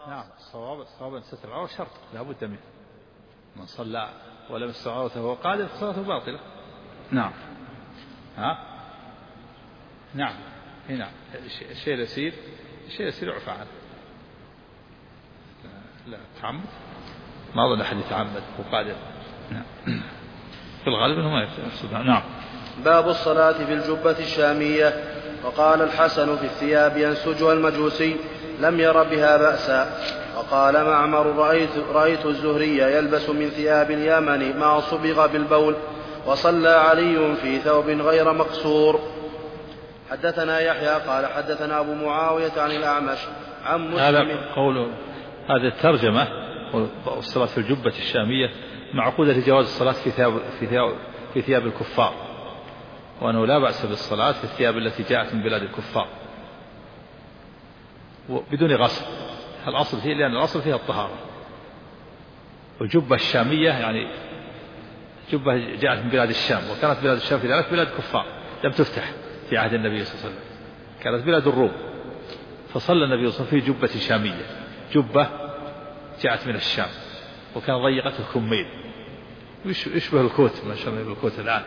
نعم الصواب أن ستر العورة شرط لا بد منه. من صلى ولم يستر عورته وهو قاعد فصلاته باطلة. نعم. نعم هنا الشيء اليسير يعفى عنه. لا تعمد ما أظن أحد يتعمد وقادر. نعم. في الغالب أنه ما يقصد. نعم. باب الصلاة بالجبة الشامية. وقال الحسن في الثياب ينسجها المجوسي لم ير بها بأسا. وقال معمر رأيت الزهري يلبس من ثياب اليمن ما صبغ بالبول. وصلى علي في ثوب غير مقصور. حدثنا يحيى قال حدثنا أبو معاوية عن الأعمش عن مسلم. هذا قوله هذه الترجمة والصلاة في الجبة الشامية معقودة لجواز الصلاة في ثياب الكفار، وأنه لا بأس بالصلاة في الثياب التي جاءت من بلاد الكفار بدون غسل. الأصل فيه لأن الأصل فيها الطهارة. والجبة الشامية يعني جبة جاءت من بلاد الشام، وكانت بلاد الشام في ذلك بلاد كفار لم تفتح في عهد النبي صلى الله عليه وسلم، كانت بلاد الروم. فصلى النبي صلى الله عليه وسلم في جبة شامية، جبة جاءت من الشام وكان ضيقة الكمين يشبه الكوت ما شبه الكوت الآن.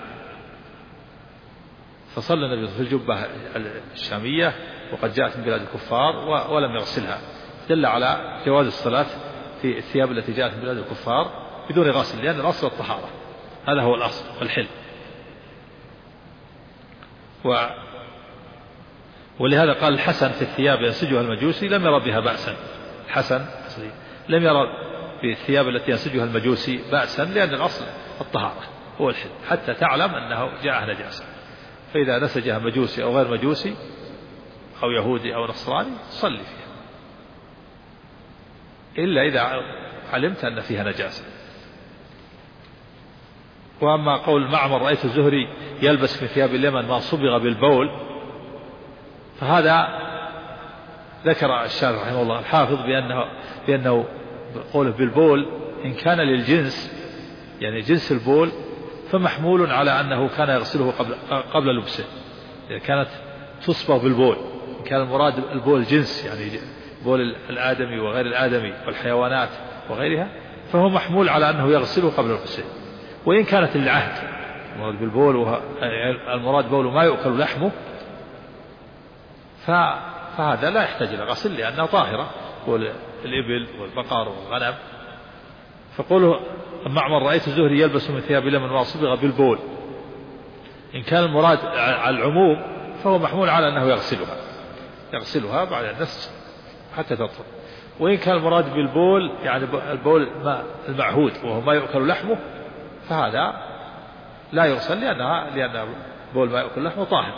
فصلى النبي في الجبة الشامية وقد جاءت من بلاد الكفار ولم يغسلها، دل على جواز الصلاة في الثياب التي جاءت من بلاد الكفار بدون غسل، لأن الأصل الطهارة، هذا هو الأصل والحل. ولهذا قال الحسن في الثياب ينسجها المجوسي لم يرى بها بأسا. الحسن لم يرى بالثياب التي ينسجها المجوسي بأسا، لأن الأصل الطهارة هو الحل، حتى تعلم أنه جاء نجاسة. فإذا نسجها مجوسي أو غير مجوسي أو يهودي أو نصراني صلي فيها، إلا إذا علمت أن فيها نجاسة. وأما قول معمر رأيت الزهري يلبس من ثياب اليمن ما صبغ بالبول، فهذا ذكر الشارح رحمه الله الحافظ بأنه قوله بالبول إن كان للجنس يعني جنس البول فمحمول على أنه كان يغسله قبل لبسه، إذا كانت تصبغ بالبول. إن كان المراد البول جنس يعني بول الآدمي وغير الآدمي والحيوانات وغيرها، فهو محمول على أنه يغسله قبل لبسه. وإن كانت للعهد المراد بالبول المراد بول ما يؤكل لحمه، فهذا لا يحتاج إلى غسل لأنها طاهرة، بول الإبل والبقر والغنم. فقوله معمر رأيت الزهري يلبس من ثياب اليمن ما صبغ بالبول، إن كان المراد على العموم فهو محمول على أنه يغسلها بعد النسج حتى تطهر. وإن كان المراد بالبول يعني البول المعهود وهو ما يؤكل لحمه، فهذا لا يغسل لأن بول ما يؤكل لحمه طاهر.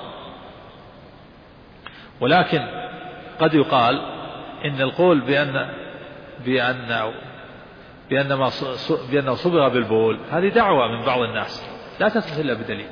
ولكن قد يقال إن القول بأنه صبغ بالبول هذه دعوة من بعض الناس لا تثبت إلا بدليل.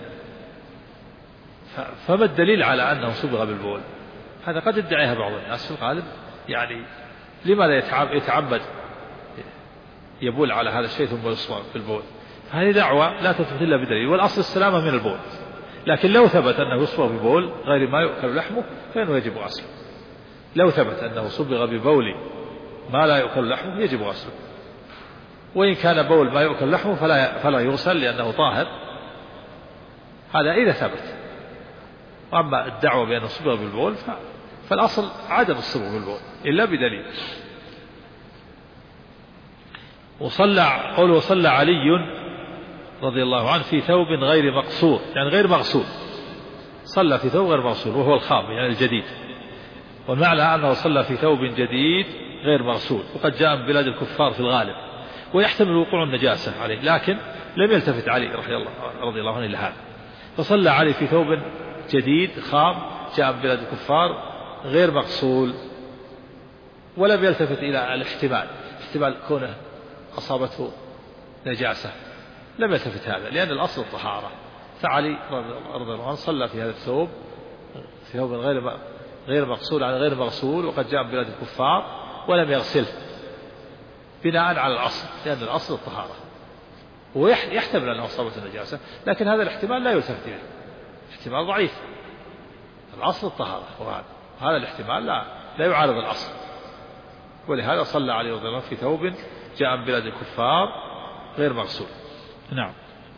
فما الدليل على أنه صبغ بالبول؟ هذا قد يدعيها بعض الناس في الغالب، يعني لماذا يتعمد يبول على هذا الشيء ثم يصبغ بالبول؟ هذه دعوة لا تثبت إلا بدليل، والأصل السلامة من البول. لكن لو ثبت أنه يصبغ ببول غير ما يؤكل لحمه فإنه يجب غسله. لو ثبت أنه صبغ ببول ما لا يؤكل لحمه يجب غسله. وإن كان بول ما يؤكل لحمه فلا يغسل لأنه طاهر، هذا إذا ثبت. وأما الدعوة بأنه صبغ بالبول فالأصل عدم الصبغ بالبول إلا بدليل. وصلى علي رضي الله عنه في ثوب غير مقصور، يعني غير مغسول، صلى في ثوب غير مغسول وهو الخام يعني الجديد. والمعنى أنه صلى في ثوب جديد غير مغسول، وقد جاء من بلاد الكفار في الغالب، ويحتمل وقوع النجاسة عليه، لكن لم يلتفت علي رضي الله عنه إلى هذا. فصلى علي في ثوب جديد خام جاء من بلاد الكفار غير مغسول، ولم يلتفت إلى احتمال كونه أصابته نجاسة، لم يلتفت هذا لأن الأصل الطهارة. فعلي رضي الله عنه صلى في هذا الثوب في ثوب غير مغسول عن غير مغسول، وقد جاء من بلاد الكفار ولم يغسله بناء على الأصل، لأن الأصل الطهارة. ويحتمل أنه أصابته النجاسة، لكن هذا الاحتمال لا يلتفت إليه، احتمال ضعيف. الأصل الطهارة، وهذا الاحتمال لا يعارض الأصل. ولهذا صلى عليه رضي الله في ثوب جاء من بلاد الكفار غير مغسول. نعم.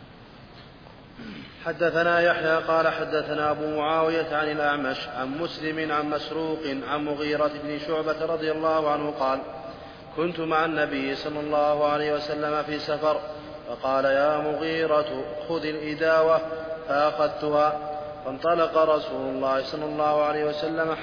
حدثنا يحيى قال حدثنا أبو معاوية عن الأعمش عن مسلم عن مسروق عن مغيرة بن شعبة رضي الله عنه قال كنت مع النبي صلى الله عليه وسلم في سفر فقال يا مغيرة خذ الإداوة فأخذتها فانطلق رسول الله صلى الله عليه وسلم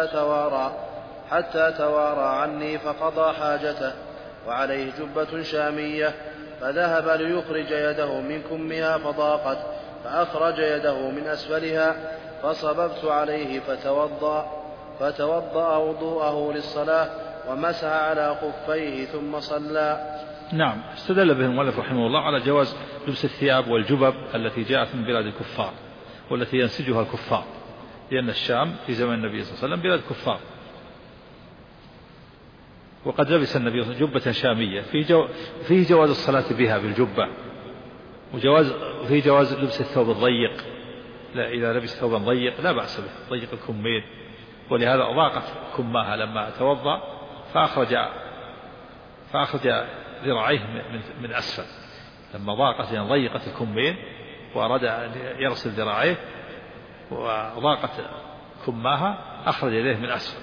حتى توارى عني فقضى حاجته وعليه جبة شامية فذهب ليخرج يده من كمها فضاقت فأخرج يده من أسفلها فصببت عليه فتوضأ وضوءه للصلاة ومسح على خفيه ثم صلى. نعم. استدل به المؤلف رحمه الله على جواز لبس الثياب والجبب التي جاءت من بلاد الكفار والتي ينسجها الكفار، لأن الشام في زمن النبي صلى الله عليه وسلم بلاد كفار، وقد لبس النبي صلى الله عليه وسلم جبة شامية فيه جواز الصلاة بها بالجبة، وفيه جواز لبس الثوب الضيق، لا إذا لبس ثوبا ضيق لا بأس به ضيق الكمين، ولهذا ضاقت كماها لما توضأ فأخرج ذراعيه من أسفل، لما ضاقت يعني ضيقت الكمين وأراد أن يغسل ذراعيه وضاقت كماها أخرج يديه من أسفل.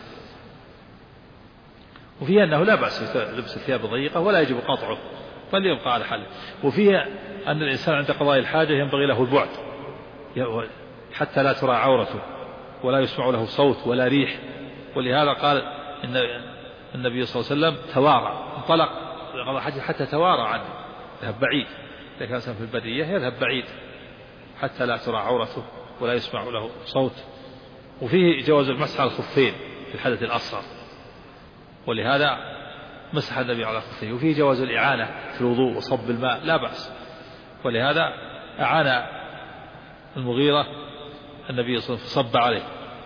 وفيها أنه لا بأس لبس الثياب الضيقة ولا يجب قطعه بل يبقى على حاله. وفيها أن الإنسان عند قضاء الحاجة ينبغي له البعد حتى لا ترى عورته ولا يسمع له صوت ولا ريح، ولهذا قال إن النبي صلى الله عليه وسلم توارى انطلق قضاء حاجة حتى توارى عنه، يذهب بعيد، إذا كان في البرية يذهب بعيد حتى لا ترى عورته ولا يسمع له صوت. وفيه جواز المسح على الخفين في الحدث الأصغر، ولهذا مسح النبي على الخفين. وفيه جواز الإعانة في الوضوء وصب الماء لا بأس، ولهذا أعان المغيرة النبي صلى الله عليه وسلم فصب عليه،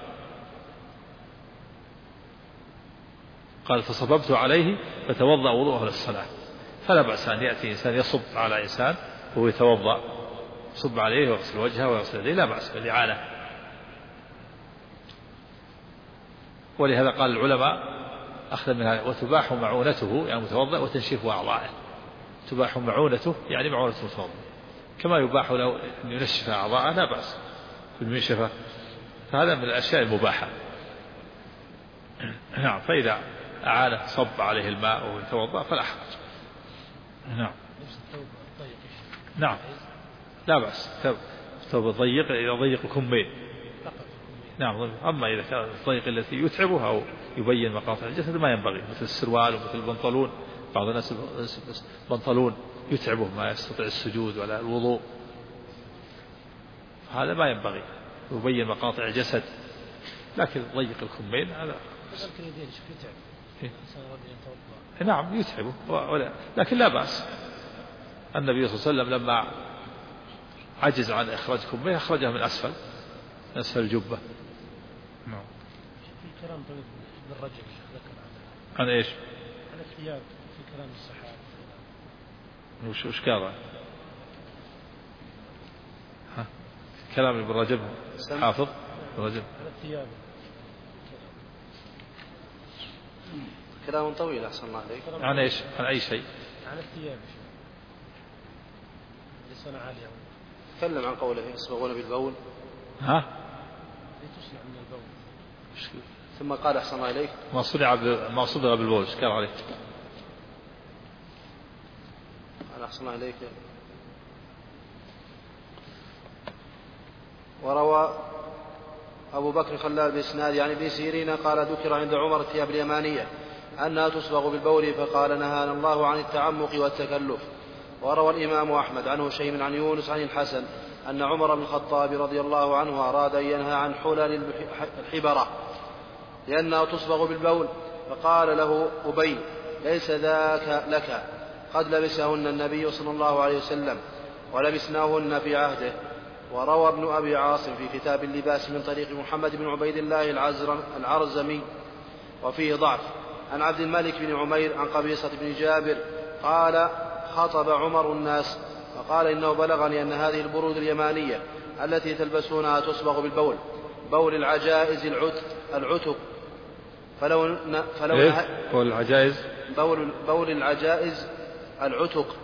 قال فصببت عليه فتوضأ وضوءه للصلاة، فلا بأس أن يأتي إنسان يصب على إنسان وهو يتوضأ يصب عليه ويغسل وجهه ويغسل يديه لا بأس بالإعانة. ولهذا قال العلماء أخذ منها وتباح معونته يعني متوضأ وتنشيف أعضائه، تباح معونته يعني معونة المتوضأ كما يباح له أن ينشف أعضاءه لا بأس بالمنشفة، فهذا من الأشياء المباحة. نعم. فإذا أعانه صب عليه الماء وهو يتوضأ فلا حرج. نعم. نعم لا بأس الثوب الضيق إذا ضيق الكمين. نعم. أما إذا كان الضيق التي يتعبه أو يبين مقاطع الجسد ما ينبغي، مثل السروال ومثل البنطلون، بعض الناس بنطلون يتعبه ما يستطيع السجود ولا الوضوء، هذا ما ينبغي يبين مقاطع الجسد، لكن ضيق الكمين هذا نعم يتعبه لكن لا بأس. النبي صلى الله عليه وسلم لما عجز عن إخراج كميه أخرجه من أسفل الجبة. نعم. في كلام طويل بالرجل ذكر عن إيش؟ عن الثياب في كلام الصحابة. وش قال؟ كلام ابن رجب حافظ رجب عن الثياب كلام طويل أحسن الله عليك. عن إيش؟ عن أي شيء؟ عن الثياب لسنا عالية. تكلم عن قوله يصبغون بالبول لتصنع من البول، ثم قال أحسن الله عليك ما صدر بالبول. ايش قال عليه؟ قال أحسن الله عليك وروى أبو بكر خلال بإسناد عن ابن سيرين قال ذكر عند عمر الثياب اليمانية أنها تصبغ بالبول فقال نهانا الله عن التعمق والتكلف. وروى الإمام أحمد عنه شيء عن يونس عن الحسن أن عمر بن الخطاب رضي الله عنه أراد أن ينهى عن حلل الحبرة لأنها تصبغ بالبول، فقال له أبي ليس ذاك لك، قد لبسهن النبي صلى الله عليه وسلم ولبسناهن في عهده. وروى ابن أبي عاصم في كتاب اللباس من طريق محمد بن عبيد الله العرزمي وفيه ضعف عن عبد الملك بن عمير عن قبيصة بن جابر قال خطب عمر الناس فقال إنه بلغني أن هذه البرود اليمانية التي تلبسونها تصبغ بالبول، بول العجائز العتق بول العجائز بول العجائز العتق.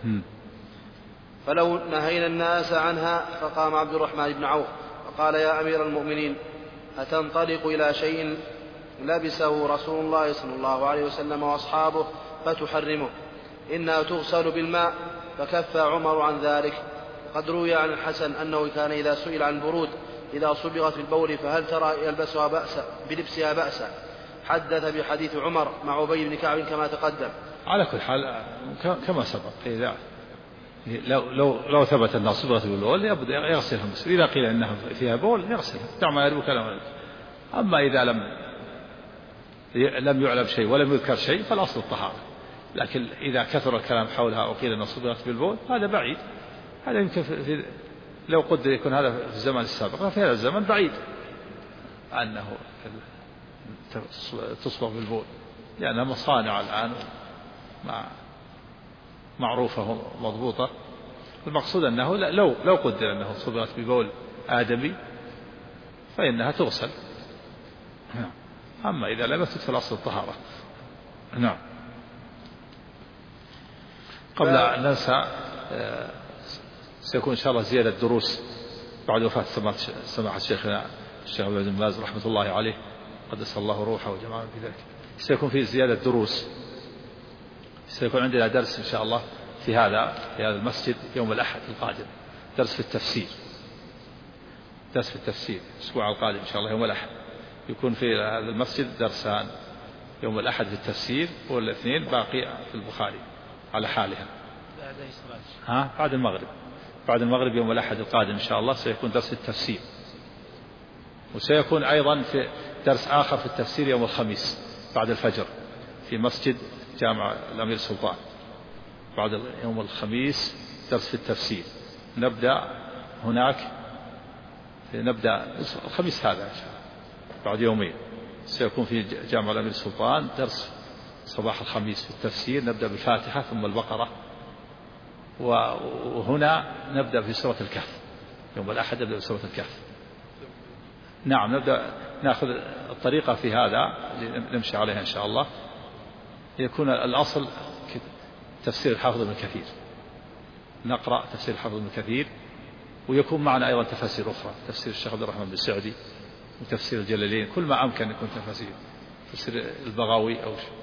فلو نهينا الناس عنها. فقام عبد الرحمن بن عوف فقال: يا أمير المؤمنين، أتنطلق إلى شيء لبسه رسول الله صلى الله عليه وسلم وأصحابه فتحرمه؟ إنها تغسل بالماء. فكف عمر عن ذلك. قد روي عن الحسن أنه كان إذا سئل عن البرود إذا صبغت في البول فهل ترى يلبسها بلبسها بأسا، حدث بحديث عمر مع أبي بن كعب كما تقدم. على كل حال كما سبق، إذا لو ثبت أنها صبغت بالبول يبدأ يغسلها المسلم، إذا قيل أنها فيها بول يغسلها، دع ما يربو كلام. أما إذا لم يعلم شيء ولم يذكر شيء فالأصل الطهارة، لكن إذا كثر الكلام حولها وقيل أنها صبغت بالبول هذا بعيد. هذا يمكن لو قدر يكون هذا في الزمن السابق، في هذا الزمن بعيد أنه تصبغ بالبول، لأنها مصانع الآن معروفة مضبوطة. المقصود أنه لو قدر أنه صبغت ببول آدمي فإنها تغسل. أما إذا لم تدخل أصل الطهارة. نعم. قبل أن ننسى، سيكون إن شاء الله زيادة دروس بعد وفاة سماحة شيخنا الشيخ عبد العزيز بن باز رحمة الله عليه قدس الله روحه وجمعنا في ذلك. سيكون في زيادة دروس، سيكون عندنا درس إن شاء الله في هذا المسجد يوم الأحد القادم، درس في التفسير، الأسبوع القادم إن شاء الله يوم الأحد يكون في هذا المسجد درسان، يوم الأحد في التفسير والاثنين باقي في البخاري على حالها. بعد المغرب يوم الأحد القادم إن شاء الله سيكون درس التفسير، وسيكون أيضا في درس آخر في التفسير يوم الخميس بعد الفجر في مسجد جامع الأمير سلطان. بعد يوم الخميس درس في التفسير، نبدأ الخميس هذا إن شاء الله بعد يومين سيكون في جامع الأمير سلطان درس صباح الخميس في التفسير، نبدأ بالفاتحة ثم البقرة، وهنا نبدأ في سورة الكهف. يوم الأحد نبدأ بسورة الكهف. نعم، نأخذ الطريقة في هذا نمشي عليها إن شاء الله. يكون الأصل تفسير الحافظ ابن كثير، نقرأ تفسير الحافظ ابن كثير، ويكون معنا أيضا تفاسير أخرى، تفسير الشيخ عبد الرحمن بن سعدي وتفسير الجلالين، كل ما أمكن يكون تفسير البغاوي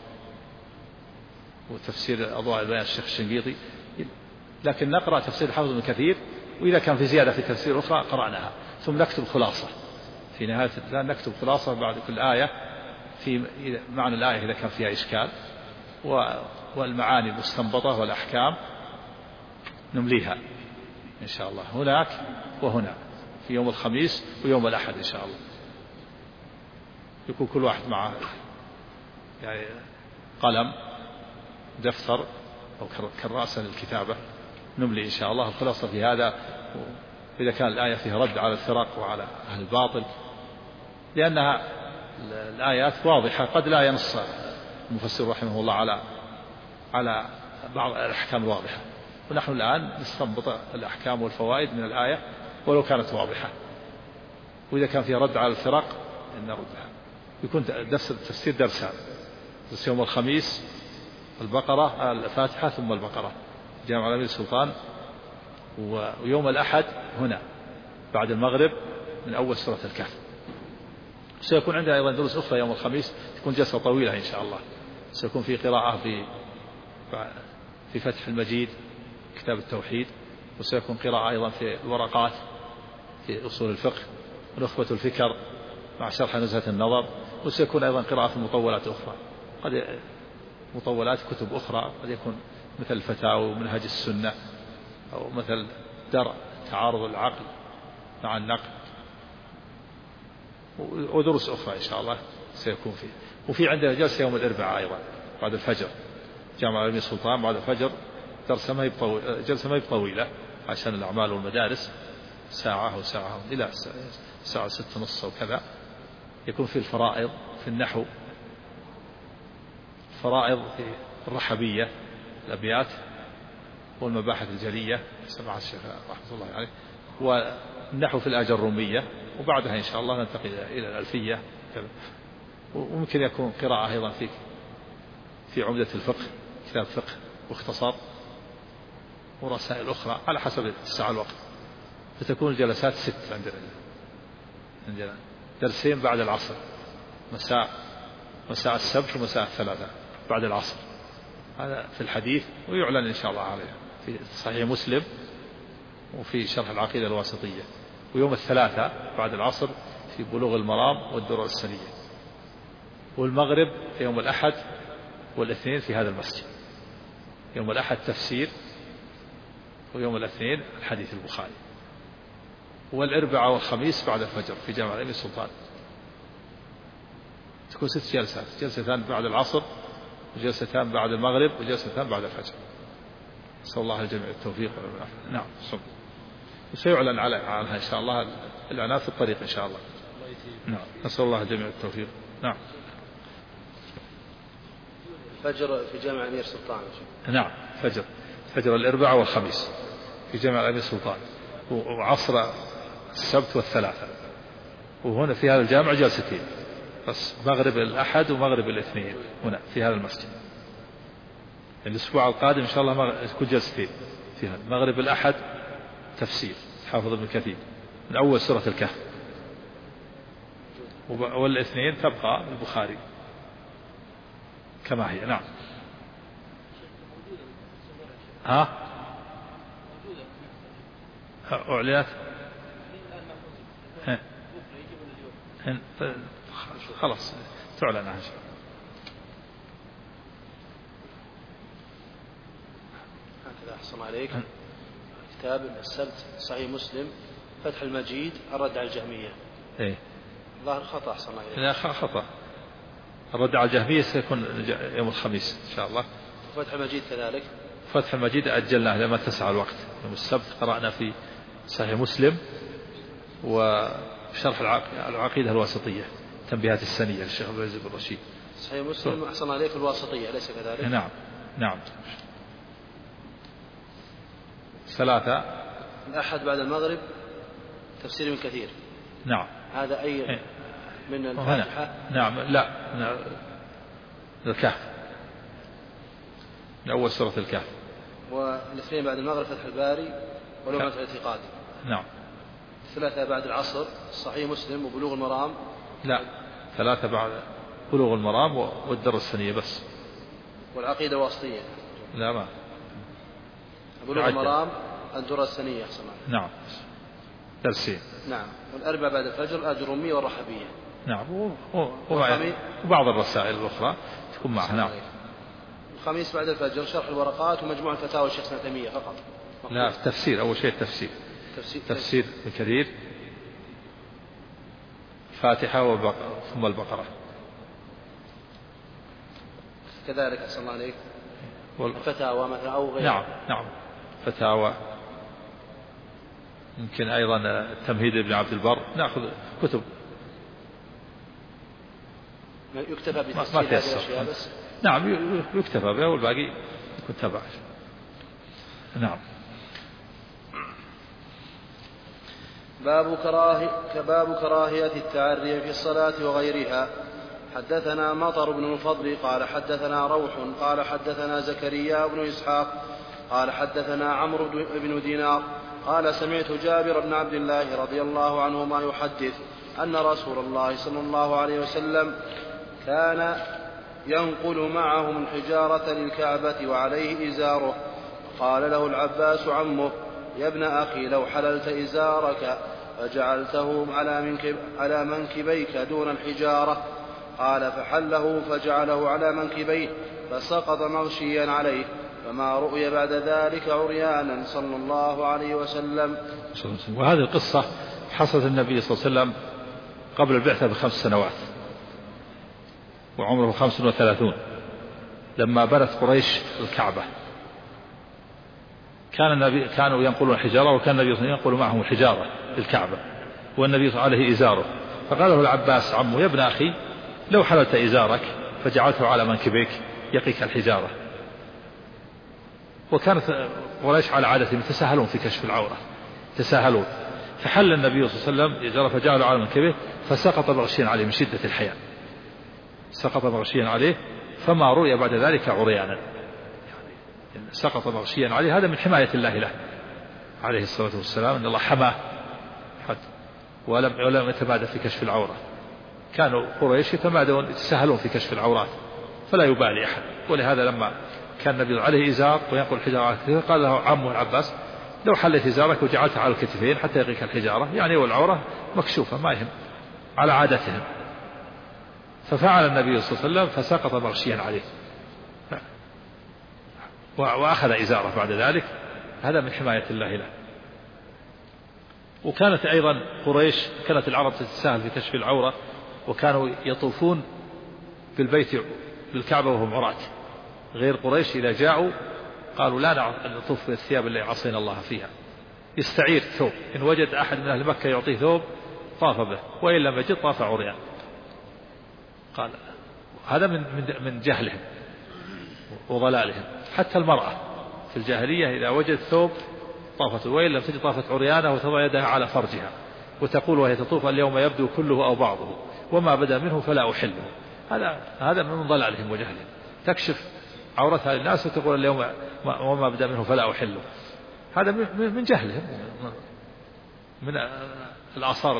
وتفسير أضواء البيان الشيخ الشنقيطي، لكن نقرأ تفسير الحافظ ابن كثير، وإذا كان في زيادة في تفسير أخرى قرأناها، ثم نكتب خلاصة في نهاية نكتب خلاصة بعد كل آية في معنى الآية إذا كان فيها إشكال، والمعاني المستنبطة والأحكام نمليها إن شاء الله هناك وهنا في يوم الخميس ويوم الأحد إن شاء الله. يكون كل واحد معه يعني قلم دفتر أو كراسة للكتابة، نملي إن شاء الله الخلاصة في هذا. إذا كان الآية فيها رد على الفرق وعلى أهل الباطل، لأنها الآيات واضحة، قد لا ينص المفسر رحمه الله على بعض الأحكام الواضحة، ونحن الآن نستنبط الأحكام والفوائد من الآية ولو كانت واضحة. وإذا كان فيها رد على الفرق نردها. يكون درس التفسير درسان، درس يوم الخميس البقرة الفاتحة ثم البقرة جامع الأمير سلطان، ويوم الأحد هنا بعد المغرب من أول سورة الكهف. سيكون عندنا أيضا دروس أخرى يوم الخميس، تكون جلسة طويلة إن شاء الله. سيكون في قراءة في فتح المجيد كتاب التوحيد، وسيكون قراءة أيضا في الورقات في أصول الفقه ونخبة الفكر مع شرح نزهة النظر، وسيكون أيضا قراءة في مطولات أخرى، قد مطولات كتب أخرى، قد يكون مثل الفتاوى ومنهج السنة، أو مثل درء تعارض العقل مع النقل، ودروس أخرى إن شاء الله سيكون فيه. وفي عندنا جلسة يوم الأربعاء أيضا بعد الفجر جامع الأمير سلطان بعد الفجر، جلسة ما هي طويلة عشان الأعمال والمدارس، ساعة أو ساعة إلى ساعة 6:30 أو كذا. يكون في الفرائض في النحو، فرائض في الرحبية الأبيات والمباحث الجلية سماحة الشيخ رحمة الله عليه، والنحو في الآجر الرومية، وبعدها إن شاء الله ننتقل إلى الألفية كذا. وممكن يكون قراءة أيضا في عمدة الفقه، كتاب فقه واختصار ورسائل أخرى على حسب الساعة الوقت. فتكون الجلسات 6 عندنا درسين بعد العصر، مساء السبت ومساء الثلاثاء بعد العصر، هذا في الحديث ويعلن إن شاء الله عليه في صحيح مسلم وفي شرح العقيدة الواسطية. ويوم الثلاثاء بعد العصر في بلوغ المرام والدرر السنية. والمغرب يوم الأحد والاثنين في هذا المسجد، يوم الأحد تفسير ويوم الاثنين الحديث البخاري. والأربعاء والخميس بعد الفجر في جامع الأمير سلطان. تكون 6 جلسات، جلستان بعد العصر وجلستان بعد المغرب وجلستان بعد الفجر. نسأل الله الجميع التوفيق والعافية. نعم وسيعلن عنها إن شاء الله الإعلان في الطريق إن شاء الله. نعم نسأل الله الجميع التوفيق. نعم فجر في جامع الأمير سلطان. نعم فجر الأربعاء والخميس في جامع الأمير سلطان، وعصر السبت والثلاثاء. وهنا في هذا الجامع جلستين بس، مغرب الأحد ومغرب الاثنين هنا في هذا المسجد. الأسبوع القادم إن شاء الله تكون جلستين فيها، مغرب الأحد تفسير حافظ ابن كثير من أول سورة الكهف، والاثنين تبقى البخاري كما هي. نعم أعلنت خلاص تعلن عنها. هكذا أحسن عليك. كتاب السبت صحيح مسلم فتح المجيد الرد على الجهمية. ظاهر خطأ. أحسن عليك. لا خطأ، الرد على الجهمية سيكون يوم الخميس إن شاء الله. فتح المجيد كذلك. فتح المجيد أجلناه لما اتسع الوقت. يوم السبت قرأنا في صحيح مسلم وشرح العقيدة الواسطية تنبيهات السنية للشيخ عبد العزيز بن رشيد. صحيح مسلم أحسن عليك الواسطية أليس كذلك؟ نعم 3 الأحد بعد المغرب تفسير من كثير. نعم هذا أي من الفاتحة؟ نعم لا الكهف من أول سورة الكهف. والاثنين بعد المغرب فتح الباري ولغة الاعتقاد. نعم 3 بعد العصر صحيح مسلم وبلوغ المرام. لا 3 بعد بلوغ المرام والدر السنية بس. والعقيدة الواسطية. لا ما بلوغ المرام الدر السنية. أحسن. نعم درسين. نعم والأربع بعد الفجر الأجرومية والرحبية. نعم وبعض الرسائل الأخرى تكون معها. نعم الخميس بعد الفجر شرح الورقات ومجموعة فتاوى الشيخ ابن تيمية فقط. لا التفسير أول شيء تفسير بكثير فاتحة ثم البقرة كذلك. أحسن الله عليك. الفتاوى مثلا أو غيرها. نعم فتاوى يمكن أيضا التمهيد ابن عبد البر. نأخذ كتب يكتفى بتفسير هذه الأشياء بس. نعم يكتفى بها والباقي يكون تبع. نعم باب كراهية التعري في الصلاة وغيرها. حدثنا مطر بن الفضل قال حدثنا روح قال حدثنا زكريا بن إسحاق قال حدثنا عمرو بن دينار قال سمعت جابر بن عبد الله رضي الله عنهما يحدث أن رسول الله صلى الله عليه وسلم كان ينقل معهم الحجارة للكعبة وعليه إزاره. قال له العباس عمه يا ابن أخي لو حللت إزارك فجعلته على منكبيك دون الحجارة. قال فحله فجعله على منكبيه فسقط مغشيا عليه فما رؤي بعد ذلك عريانا صلى الله عليه وسلم. وهذه القصة حصلت النبي صلى الله عليه وسلم قبل البعثة ب5 سنوات وعمره 35 لما بنت قريش الكعبة. كانوا ينقلون الحجارة وكان النبي صلى الله عليه وسلم ينقل معهم الحجارة للكعبة والنبي صلى الله عليه إزاره. فقال له العباس عمه يا ابن أخي لو حللت إزارك فجعلته على منكبيك يقيك الحجارة. وكانت قريش على عادتهم يتساهلون في كشف العورة تساهلون. فحل النبي صلى الله عليه وسلم إزاره فجعله على منكبيه فسقط مغشيا عليه من شدة الحياء. سقط مغشيا عليه فما رؤي بعد ذلك عريانا، يعني سقط مغشيا عليه، هذا من حماية الله له عليه الصلاة والسلام، أن الله حماه ولم يتمادى في كشف العورة. كانوا قريش يتمادون يتساهلون في كشف العورات فلا يبالي أحد، ولهذا لما كان النبي عليه إزار وينقل الحجارة على كتفه قال له عمه العباس لو حلت إزارك وجعلتها على الكتفين حتى يقيك الحجارة، يعني والعورة مكشوفة ما يهم على عادتهم. ففعل النبي صلى الله عليه وسلم فسقط مغشيا عليه وأخذ إزاره بعد ذلك، هذا من حماية الله له. وكانت أيضا قريش كانت العرب تتساهل في كشف العورة، وكانوا يطوفون بالبيت بالكعبة وهم عراة، غير قريش إذا جاءوا قالوا لا نطوف بالثياب اللي عصينا الله فيها، يستعير ثوب، إن وجد أحد من أهل مكة يعطيه ثوب طاف به، وإن لم يجد طاف عريان. قال هذا من جهلهم وضلالهم. حتى المرأة في الجاهلية إذا وجدت ثوب طافت، وإن لم تجد طافت عريانة وتضع يدها على فرجها وتقول وهي تطوف اليوم يبدو كله أو بعضه وما بدا منه فلا أحله. هذا من ضلالهم وجهلهم، تكشف عورتها للناس وتقول اليوم وما بدا منه فلا أحله، هذا من جهلهم، من الآثار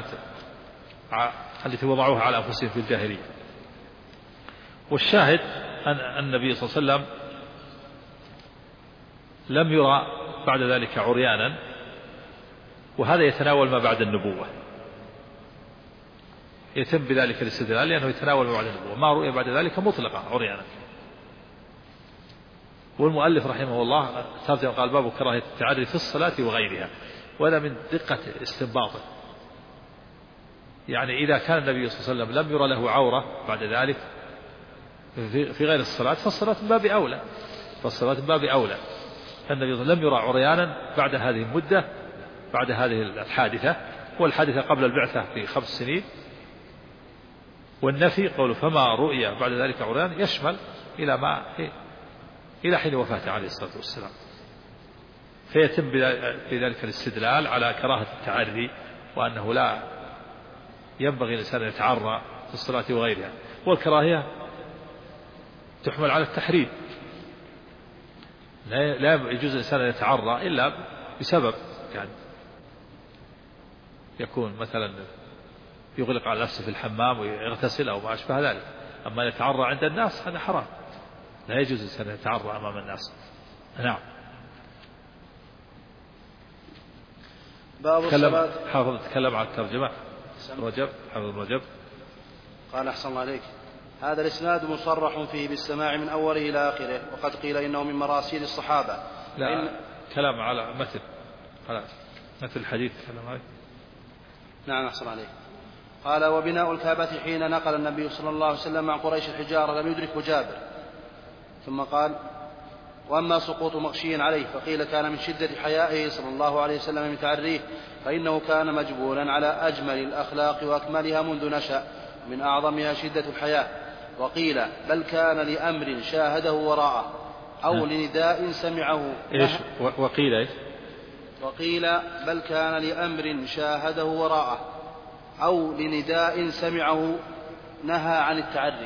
التي وضعوها على أنفسهم في الجاهلية. والشاهد أن النبي صلى الله عليه وسلم لم يرى بعد ذلك عريانا، وهذا يتناول ما بعد النبوة، يتم بذلك الاستدلال لأنه يتناول ما بعد النبوة، ما رؤي بعد ذلك مطلقا عريانا. والمؤلف رحمه الله ترجم قال باب كراهية التعري في الصلاة وغيرها، وهذا من دقة استنباطه، يعني إذا كان النبي صلى الله عليه وسلم لم يرى له عورة بعد ذلك في غير الصلاة فالصلاة من باب أولى، النبي لم يرى عريانا بعد هذه المدة، بعد هذه الحادثة، والحادثة قبل البعثة ب5 سنين. والنفي قوله فما رؤي بعد ذلك عريان يشمل إلى حين وفاته عليه الصلاة والسلام، فيتم بذلك الاستدلال على كراهة التعري، وأنه لا ينبغي الإنسان أن يتعرى في الصلاة وغيرها. والكراهية تحمل على التحريم، لا يجوز الإنسان أن يتعرى إلا بسبب، يعني يكون مثلا يغلق على نفسه في الحمام ويغتسل أو ما أشبه ذلك. أما يتعرى عند الناس هذا حرام، لا يجوز الإنسان أن يتعرى أمام الناس. نعم. باب الصلاة. حافظ تكلم عن الترجمة رجب، حافظ رجب قال أحسن الله عليك، هذا الإسناد مصرح فيه بالسماع من أوله إلى آخره، وقد قيل إنه من مراسيل الصحابة. لا كلام على متن، على متن الحديث كلام عليه. نعم أحسن عليك. قال وبناء الكعبة حين نقل النبي صلى الله عليه وسلم عن قريش الحجارة لم يدركه جابر. ثم قال وأما سقوط مغشي عليه فقيل كان من شدة حيائه صلى الله عليه وسلم من تعريه، فإنه كان مجبولا على أجمل الأخلاق وأكملها منذ نشأ، من أعظمها شدة الحياء. وقيل بل كان لأمر شاهده وراءه أو لنداء سمعه. وقيل بل كان لأمر شاهده وراءه أو لنداء سمعه نهى عن التعري.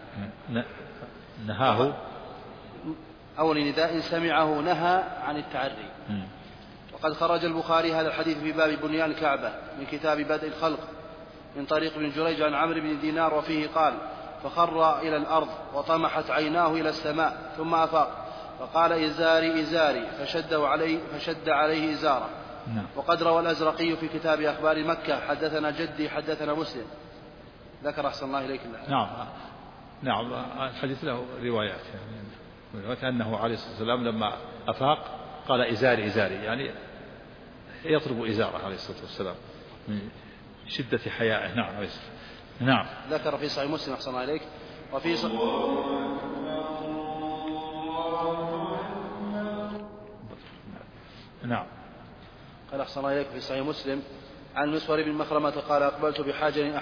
نهاه أو لنداء سمعه نهى عن التعري. وقد خرج البخاري هذا الحديث في باب بنيان الكعبة من كتاب بدء الخلق من طريق ابن جريج عن عمرو بن دينار، وفيه قال فخر إلى الأرض وطمحت عيناه إلى السماء ثم أفاق فقال إزاري إزاري فشد عليه إزاره. وقد روى الأزرقي في كتاب أخبار مكة حدثنا جدي حدثنا مسلم، ذكر أحسن الله إليك الله. نعم الحديث له روايات، يعني أنه عليه الصلاة والسلام لما أفاق قال إزاري إزاري، يعني يطلب إزاره عليه الصلاة والسلام من شدة حيائه. نعم عليه الصلاة. نعم. ذكر في صحيح مسلم أحسن الله إليك. وفي نعم. قال أحسن الله إليك في صحيح مسلم عن مسور بن مخرمة قال أقبلت بحاجر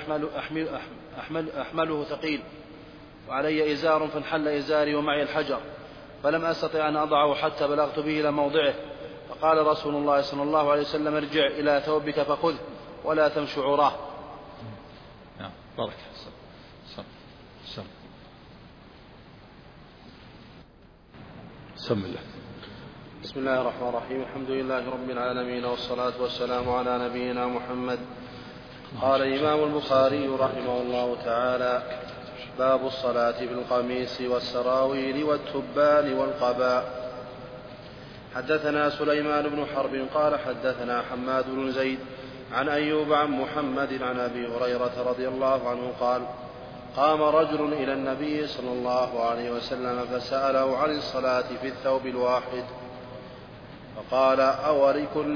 أحمله ثقيل وعلي إزار فانحل إزاري ومعي الحجر فلم أستطع أن أضعه حتى بلغت به إلى موضعه، فقال رسول الله صلى الله عليه وسلم ارجع إلى ثوبك فخذ ولا تمش عراه. بارك بسم الله. بسم الله الرحمن الرحيم. الحمد لله رب العالمين، والصلاة والسلام على نبينا محمد. قال الإمام البخاري رحمه الله تعالى: باب الصلاة بالقميص والسراويل والتبان والقباء. حدثنا سليمان بن حرب قال حدثنا حماد بن زيد عن أيوب عن محمد عن أبي هريرة رضي الله عنه قال: قام رجل إلى النبي صلى الله عليه وسلم فسأله عن الصلاة في الثوب الواحد، فقال: أو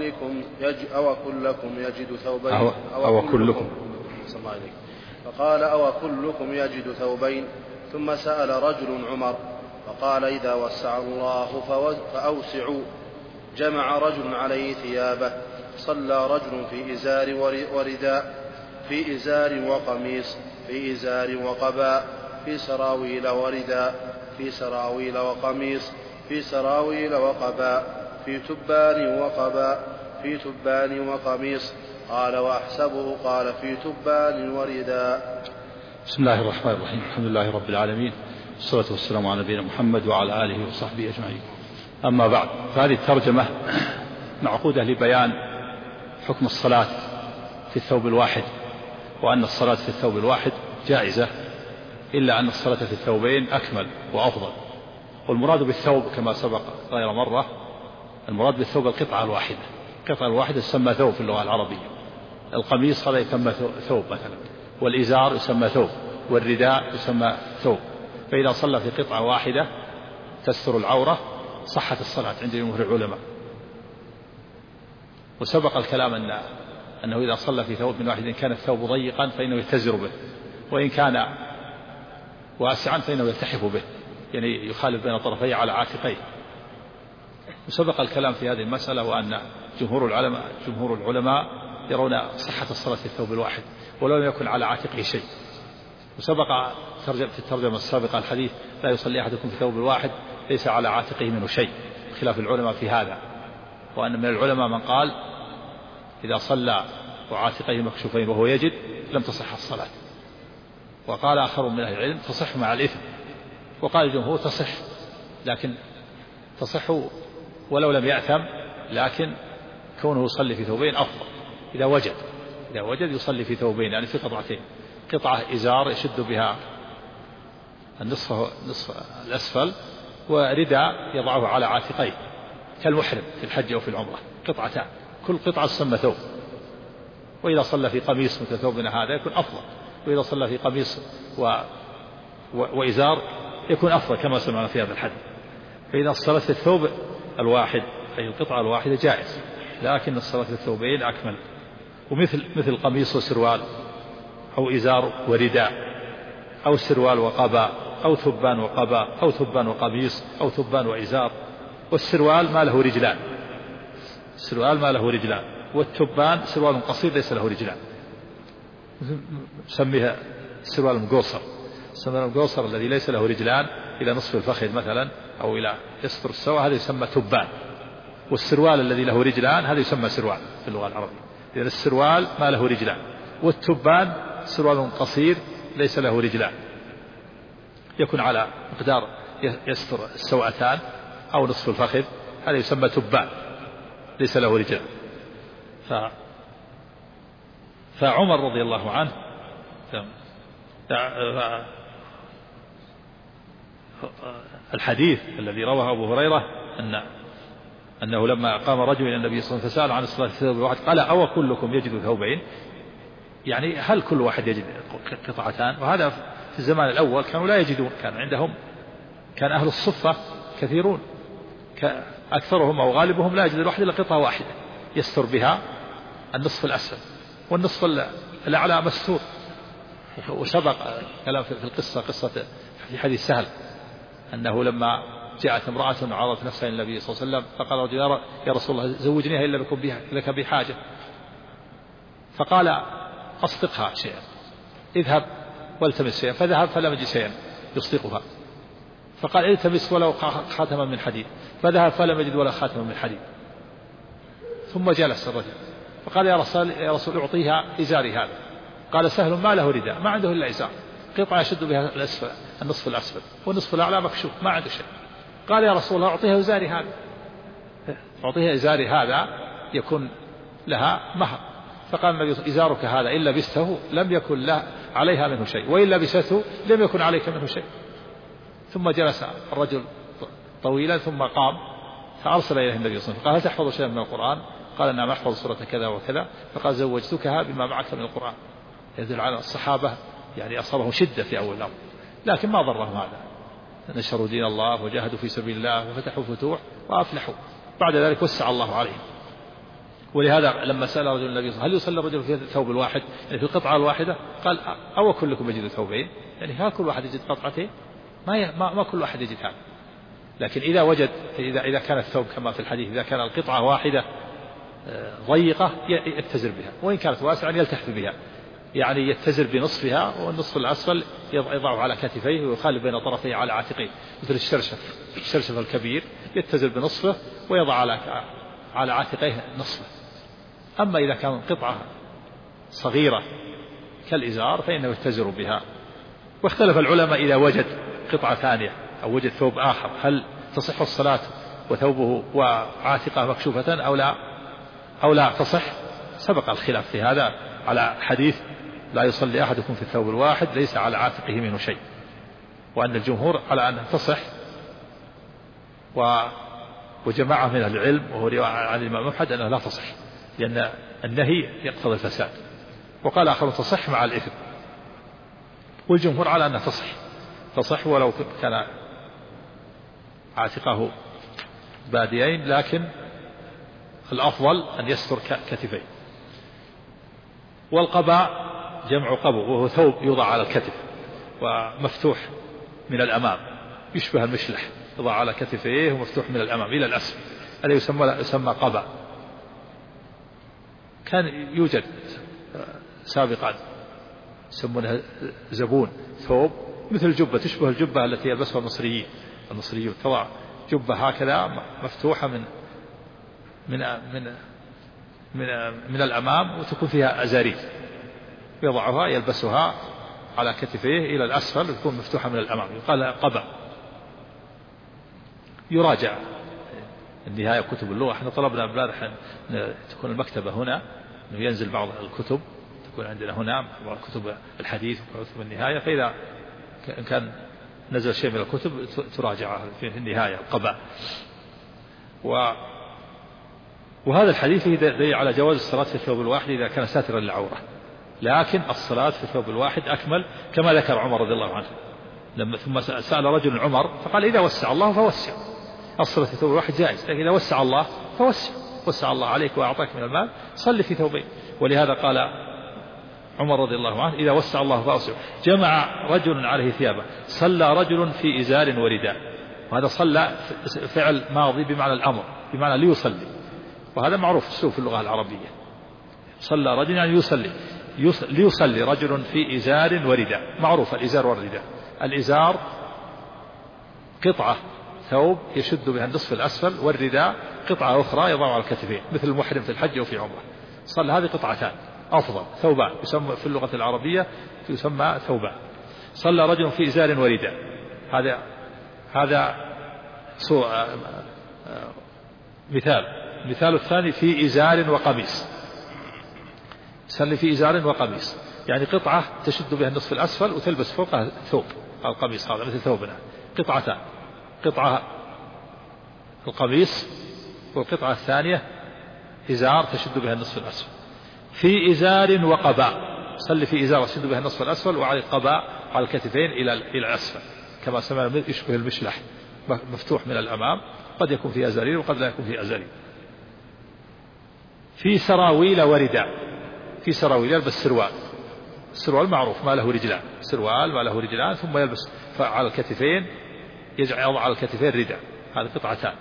كلكم يجد ثوبين فقال: أو كلكم يجد ثوبين. ثم سأل رجل عمر فقال: إذا وسع الله فأوسعوا. جمع رجل عليه ثيابه، صلى رجل في إزار ورداء، في إزار وقميص، في إزار وقباء، في سراويل ورداء، في سراويل وقميص، في سراويل وقباء، في تبان وقباء، في تبان وقميص. قال: وأحسبه قال: في تبان ورداء. بسم الله الرحمن الرحيم. الحمد لله رب العالمين، والصلاة والسلام على نبينا محمد وعلى آله وصحبه أجمعين. أما بعد، فهذه الترجمة معقودة لبيان حكم الصلاة في الثوب الواحد، وأن الصلاة في الثوب الواحد جائزة، إلا أن الصلاة في الثوبين أكمل وأفضل. والمراد بالثوب كما سبق غير مرة، المراد بالثوب القطعة الواحدة. القطعة الواحدة تسمى ثوب في اللغة العربية. القميص هذا يسمى ثوب مثلا، والإزار يسمى ثوب، والرداء يسمى ثوب. فإذا صلى في قطعة واحدة تستر العورة صحت الصلاة عند جمهور العلماء. وسبق الكلام أنه إذا صلى في ثوب واحد إن كان الثوب ضيقا فإنه يتزر به، وإن كان واسعا فإنه يلتحف به، يعني يخالف بين طرفيه على عاتقيه. وسبق الكلام في هذه المسألة، وأن جمهور العلماء يرون صحة الصلاة في الثوب الواحد ولو لم يكن على عاتقه شيء. وسبق في الترجمة السابقة الحديث: لا يصلي أحدكم في ثوب الواحد ليس على عاتقه منه شيء، خلاف العلماء في هذا. وأن من العلماء من قال: إذا صلى وعاتقيه مكشوفين وهو يجد لم تصح الصلاة. وقال آخر من أهل العلم: تصح مع الإثم. وقال الجمهور: تصح، لكن تصح ولو لم يأثم، لكن كونه يصلي في ثوبين أفضل. إذا وجد يصلي في ثوبين، يعني في قطعتين: قطعة إزار يشد بها النصف الأسفل، ورداء يضعه على عاتقيه كالمحرم في الحج أو في العمرة، قطعتان، كل قطعة تسمى ثوب. وإذا صلى في قميص مثل ثوبنا هذا يكون أفضل، وإذا صلى في قميص وإزار يكون أفضل كما سمعنا في هذا الحديث. فإذا الصلاة في الثوب الواحد أي القطعة الواحدة جائز، لكن الصلاة في الثوبين أكمل. ومثل قميص وسروال، أو إزار ورداء، أو سروال وقباء، أو ثبان وقباء، أو ثبان وقميص، أو ثبان وإزار. والسروال ما له رجلان، والتبان سروال قصير ليس له رجلان، سميها السروال المقوصر. السروال المقوصر الذي ليس له رجلان إلى نصف الفخذ مثلا أو إلى يستر السوى، هذا يسمى تبان. والسروال الذي له رجلان هذا يسمى سروال في اللغة العربية. لأن السروال ما له رجلان، والتبان سروال قصير ليس له رجلان، يكون على مقدار يستر السوأتان أو نصف الفخذ، هذا يسمى تبان ليس له رجلان. فعمر رضي الله عنه الحديث الذي رواه أبو هريرة أنه لما قام رجل إلى النبي صلى الله عليه وسلم فسأل عن الصلاة في ثوب واحد قال: أو كلكم يجد ثوبين؟ يعني هل كل واحد يجد قطعتان؟ وهذا في الزمان الأول كانوا لا يجدون، كان أهل الصفة كثيرون، أكثرهم أو غالبهم لا يجد الواحد إلا قطعة واحدة يستر بها النصف الأسفل، والنصف الأعلى مستور. وسبق كلام في القصة، قصة في حديث سهل أنه لما جاءت امرأة وعرضت نفسها إلى النبي صلى الله عليه وسلم فقال رجل: يا رسول الله زوجنيها إلا لك بحاجة. فقال: أصدقها شيئا، اذهب والتمس شيئا. فذهب فلم يجد شيئا يصدقها، فقال: التمس ولو خاتما من حديد. فذهب فلم يجد ولا خاتما من حديد. ثم جلس الرجل فقال: يا رسول أعطيها إزاري هذا. قال سهل: ما له رداء، ما عنده إلا إزار. قطعة يشد بها النصف الأسفل والنصف الأعلى مكشوف ما عنده شيء. قال يا رسول الله أعطيها إزاري هذا، أعطيها إزاري هذا يكون لها مهر. فقال النبي إزارك هذا إن لبسته لم يكن عليها منه شيء، وإن لبسته لم يكن عليك منه شيء. ثم جلس الرجل طويلا ثم قام فأرسل إليه النبي صلى الله عليه وسلم قال هل تحفظ شيئا من القرآن؟ قال نعم أحفظ سورة كذا وكذا. فقال زوجتكها بما معك من القرآن. يدل على الصحابة يعني أصابهم شدة في أول الأمر، لكن ما ضرهم هذا، نشروا دين الله وجاهدوا في سبيل الله وفتحوا فتوح وأفلحوا. بعد ذلك وسع الله عليهم. ولهذا لما سأل رجل النبي صلى الله عليه وسلم هل يصلي الرجل في الثوب الواحد يعني في القطعة الواحدة؟ قال أو كلكم يجد ثوبين؟ يعني ها كل واحد يجد قطعتين؟ ما كل واحد يجد هذا. لكن إذا وجد إذا كان الثوب كما في الحديث إذا كان القطعة واحدة ضيقة يتزر بها، وإن كانت واسعة يلتحف بها، يعني يتزر بنصفها والنصف الأسفل يضعه على كتفيه ويخالف بين طرفيه على عاتقيه مثل الشرشف الكبير يتزر بنصفه ويضع على عاتقيه نصفه. أما إذا كان قطعة صغيرة كالإزار فإنه يتزر بها. واختلف العلماء إذا وجد قطعة ثانية أو وجد ثوب آخر هل تصح الصلاة وثوبه وعاتقه مكشوفة أو لا تصح. سبق الخلاف في هذا على حديث لا يصلي أحدكم في الثوب الواحد ليس على عاتقه منه شيء، وأن الجمهور على أنها تصح، وجماعة من العلم وهو رواية عن الإمام أحمد أنها لا تصح لأن النهي يقتضي الفساد، وقال آخر تصح مع الإثم، والجمهور على أنها تصح ولو كان عاتقه باديين، لكن الأفضل أن يستر كتفين. والقباء جمع قبو وهو ثوب يوضع على الكتف ومفتوح من الأمام يشبه المشلح، يضع على كتفيه ومفتوح من الأمام إلى الأسفل، هذا يسمى قباء. كان يوجد سابقا يسمونها زبون، ثوب مثل الجبة تشبه الجبة التي يلبسها المصريون، تضع جبة هكذا مفتوحة من الأمام وتكون فيها أزارير، يضعها يلبسها على كتفيه إلى الأسفل وتكون مفتوحة من الأمام، يقال قبا. يراجع النهاية كتب اللغة. احنا طلبنا امبارح أن تكون المكتبة هنا، أنه ينزل بعض الكتب تكون عندنا هنا، بعض كتب الحديث وكتب النهاية، فإذا كان نزل شيء من الكتب تراجع في النهاية القبا. وهذا الحديث دليل على جواز الصلاة في الثوب الواحد إذا كان ساترا للعورة، لكن الصلاة في الثوب الواحد أكمل كما ذكر عمر رضي الله عنه. ثم سأل رجل عمر فقال إذا وسع الله فوسع، الصلاة في الثوب الواحد جائز، لكن إذا وسع الله وسع الله عليك وأعطاك من المال صل في ثوبين. ولهذا قال عمر رضي الله عنه إذا وسع الله فأوسع. جمع رجل عليه ثيابه، صلى رجل في إزار ورداء، وهذا صلى فعل ماضي بمعنى الأمر، بمعنى ليصلي، وهذا معروف في اللغة العربية. صلى رجل يعني ليصلي رجل في إزار ورداء، معروف الإزار والرداء. الإزار قطعة ثوب يشد بها النصف الأسفل، والرداء قطعة أخرى يضع على الكتفين مثل المحرم في الحج وفي عمره. صلى هذه قطعتان أفضل، ثوبان، يسمى في اللغة العربية يسمى ثوبان. صلى رجل في إزار ورداء، هذا مثال الثاني في إزار وقميص. صلي في إزار وقميص يعني قطعة تشد بها النصف الأسفل وتلبس فوقها ثوب، القميص هذا مثل ثوبنا، قطعتان، قطعة القميص والقطعة الثانية إزار تشد بها النصف الأسفل. في إزار وقباء، صلي في إزار تشد بها النصف الأسفل وعلى قباء على الكتفين إلى الأسفل، كما سمعنا يشبه المشلح مفتوح من الأمام، قد يكون فيه أزارير وقد لا يكون فيه أزارير. في سراويل ورداء، في سراويل يلبس السروال معروف ما له رجلان، سروال ما له رجلان، ثم يلبس على الكتفين، يضع على الكتفين رداء، هذه قطعتان.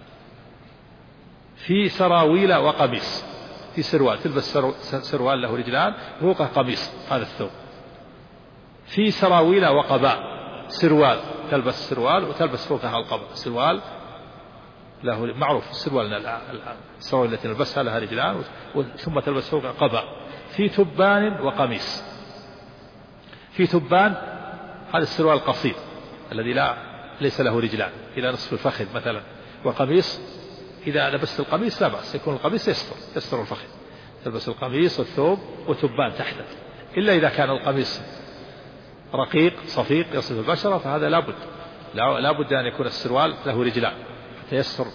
في سراويل وقميص، في سروال تلبس سروال له رجلان فوقه قميص، هذا الثوب. في سراويل وقباء، سروال تلبس سروال وتلبس فوقها القباء، سروال له معروف السروال السراويل التي نلبسها لها رجلان ثم تلبس فوقها قباء. في تبان وقميص، في تبان هذا السروال القصير الذي ليس له رجلان إلى نصف الفخذ مثلا. وقميص إذا لبست القميص لا بأس، يكون القميص يستر الفخذ، تلبس القميص والثوب وتبان تحته، إلا إذا كان القميص رقيق صفيق يصف البشرة فهذا لا بد أن يكون السروال له رجلان حتى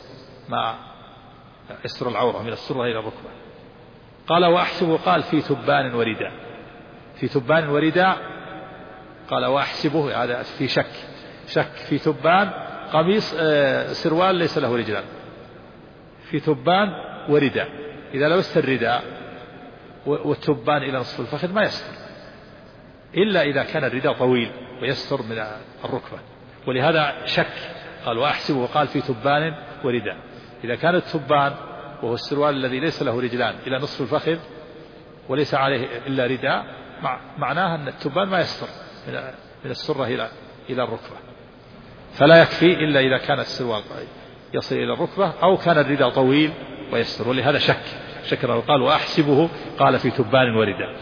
يستر العورة من السرة إلى الركبة. قال وأحسبه، قال في تبان ورداء، في تبان ورداء. قال وأحسبه هذا في شك في تبان قميص سروال ليس له رجلان، في تبان ورداء. إذا لبست الرداء والتبان إلى نصف الفخذ ما يستر، إلا إذا كان الرداء طويل ويستر من الركبة. ولهذا شك، قال وأحسبه، قال في تبان ورداء. إذا كان التبان وهو السروال الذي ليس له رجلان إلى نصف الفخذ وليس عليه إلا رداء، معناها أن التبان ما يستر من السرة إلى الركبة، فلا يكفي إلا إذا كان السروال يصل إلى الركبة أو كان الرداء طويل ويستر. ولهذا شك قال وأحسبه، قال في تبان ورداء.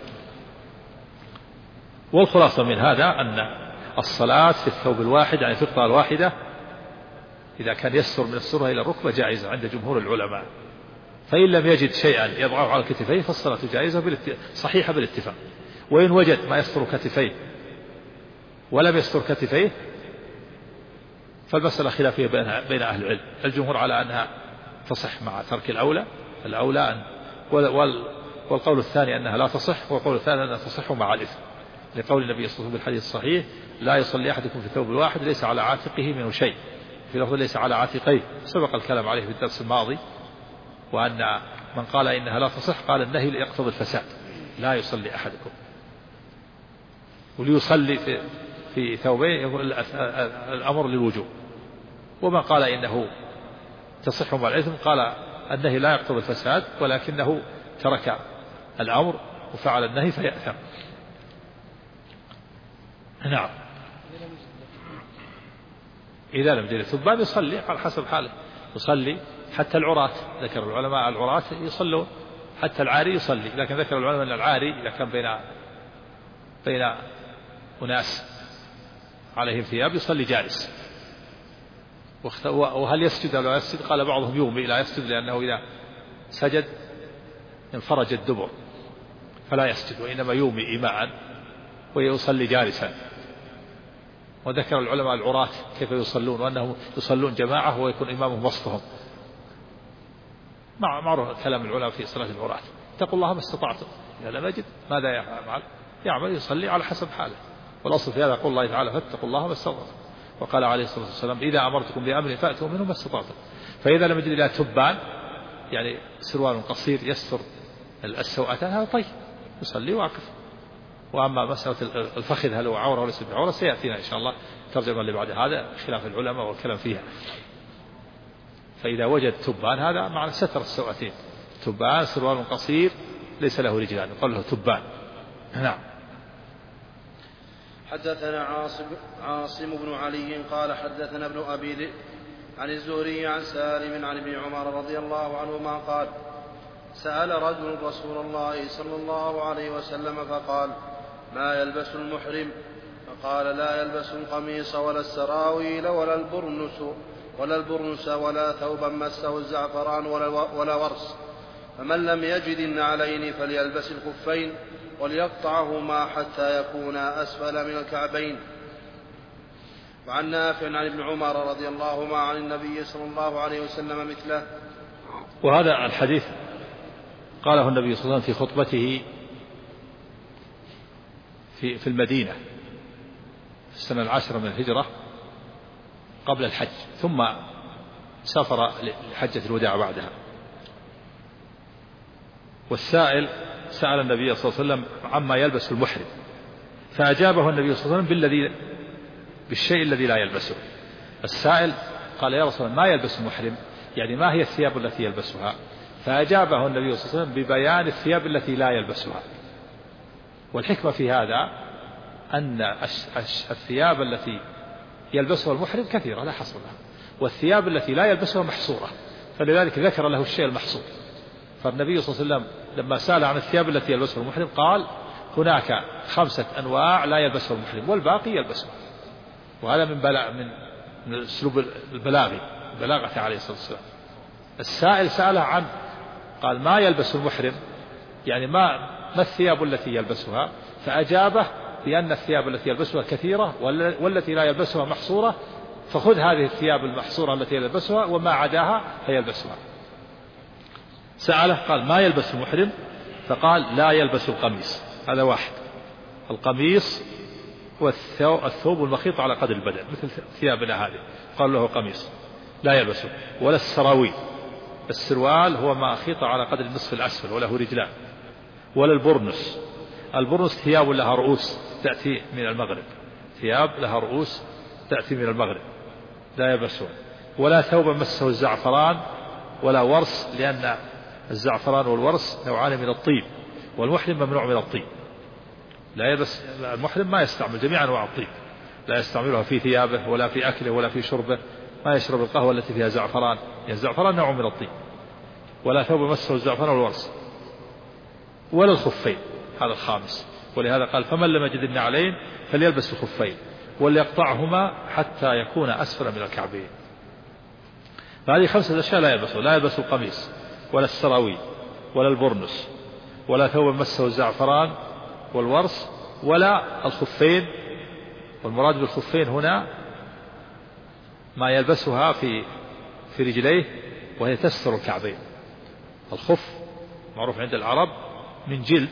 والخلاصة من هذا أن الصلاة في الثوب الواحد يعني في القطعة الواحدة إذا كان يستر من السرة إلى الركبة جائزة عند جمهور العلماء. فإن لم يجد شيئا يضعه على كتفيه فالصلاة جائزة صحيحة بالاتفاق. وإن وجد ما يستر كتفيه ولم يستر كتفيه فالمسألة خلافية بين أهل العلم. الجمهور على أنها تصح مع ترك الأولى والقول الثاني أنها لا تصح، والقول الثاني أنها تصح مع الإثم، لقول النبي صلى الله عليه وسلم بالحديث الصحيح لا يصلي أحدكم في الثوب الواحد ليس على عاتقه منه شيء، في لفظ ليس على عاتقيه، سبق الكلام عليه في الدرس الماضي. وأن من قال إنها لا تصح قال النهي يقتضي الفساد، لا يصلي أحدكم. وليصلي في ثوبين يقول الأمر للوجوب. ومن قال إنه تصح مع الإثم قال النهي لا يقتضي الفساد ولكنه ترك الأمر وفعل النهي فيأثم. نعم. إذا لم يجد الثوبان يصلي على حسب حاله، يصلي حتى العراة، ذكر العلماء العراة يصلون، حتى العاري يصلي، لكن ذكر العلماء أن العاري إذا كان بين أناس عليهم ثياب يصلي جالس. وهل يسجد أو لا يسجد؟ قال بعضهم يغمي لا يسجد لأنه إذا سجد انفرج الدبر فلا يسجد، وإنما يومي إيماء ويصلي جالسا. وذكر العلماء العراة كيف يصلون، وأنهم يصلون جماعة ويكون إمامهم وسطهم. معروف كلام العلماء في صلاة العراة، اتقوا الله ما استطعتم، إذا لم يجد ماذا يعمل؟ يصلي على حسب حاله. والأصل في هذا قول الله تعالى فاتقوا الله ما استطعتم، وقال عليه الصلاة والسلام إذا أمرتكم بأمر فأتوا منه ما استطعتم. فإذا لم يجد إلا تبان يعني سروال قصير يستر السوءتان هذا طيب يصلي واقف. وأما مسألة الفخذ هل هو عورة ولا ليس بعورة سيأتينا إن شاء الله ترجمة اللي بعد هذا خلاف العلماء والكلام فيها. فإذا وجد تبان هذا معنى ستر السوءتين، تبان سروال قصير ليس له رجلان يقال له تبان. نعم. حدثنا عاصم بن علي قال حدثنا ابن أبي ذئب عن الزهري عن سالم عن ابن عمر رضي الله عنهما قال سأل رجل رسول الله صلى الله عليه وسلم فقال ما يلبس المحرم؟ فقال لا يلبس القميص ولا السراويل ولا البرنس ولا ثوبا مسه الزعفران ولا ورس. فمن لم يجد النعلين فليلبس الخفين وليقطعهما حتى يكونا أسفل من الكعبين. وعن نافع عن ابن عمر رضي الله عنهما عن النبي صلى الله عليه وسلم مثله. وهذا الحديث قاله النبي صلى الله عليه وسلم في خطبته في المدينة في السنة 10 من الهجرة قبل الحج، ثم سافر لحجة الوداع بعدها. والسائل سأل النبي صلى الله عليه وسلم عما يلبس المحرم، فأجابه النبي صلى الله عليه وسلم بالشيء الذي لا يلبسه. السائل قال يا رسول الله ما يلبس المحرم، يعني ما هي الثياب التي يلبسها؟ فأجابه النبي صلى الله عليه وسلم ببيان الثياب التي لا يلبسها. والحكمة في هذا أن الثياب التي يلبسها المحرم كثيرة لا حصر لها، والثياب التي لا يلبسها محصورة، فلذلك ذكر له الشيء المحصور. فالنبي صلى الله عليه وسلم لما سأل عن الثياب التي يلبسها المحرم قال هناك 5 أنواع لا يلبسها المحرم والباقي يلبسها. وهذا من أسلوب البلاغة عليه الصلاة والسلام. السائل سأله عن قال ما يلبس المحرم، يعني ما الثياب التي يلبسها، فأجابه بأن الثياب التي يلبسها كثيرة والتي لا يلبسها محصورة، فخذ هذه الثياب المحصورة التي يلبسها وما عداها فيلبسها. سأله قال ما يلبس المحرم، فقال لا يلبس القميص. هذا واحد. القميص هو الثوب المخيط على قدر البدن مثل ثيابنا هذه، قال له قميص لا يلبسه. ولا السراويل، السروال هو ما أخيط على قدر النصف الأسفل وله رجلان. ولا البرنس ثياب لها رؤوس تأتي من المغرب، ثياب لها رؤوس تأتي من المغرب لا يلبسون. ولا ثوب مسه الزعفران ولا ورس، لأن الزعفران والورس نوعان من الطيب، والمحرم ممنوع من الطيب. لا يلبس المحرم، ما يستعمل جميع أنواع الطيب، لا يستعملها في ثيابه ولا في أكله ولا في شربه. ما يشرب القهوة التي فيها زعفران، يعني الزعفران نوع من الطيب. ولا ثوب مسه الزعفران والورس. ولا الخفين، هذا الخامس. ولهذا قال فمن لم يجد النعلين فليلبس الخفين وليقطعهما حتى يكون أسفل من الكعبين. فهذه 5 أشياء لا يلبسه. لا يلبس القميص ولا السراويل ولا البرنس ولا ثوب مسه الزعفران والورس ولا الخفين. والمراد بالخفين هنا ما يلبسها في رجليه وهي تستر الكعبين. الخف معروف عند العرب من جلد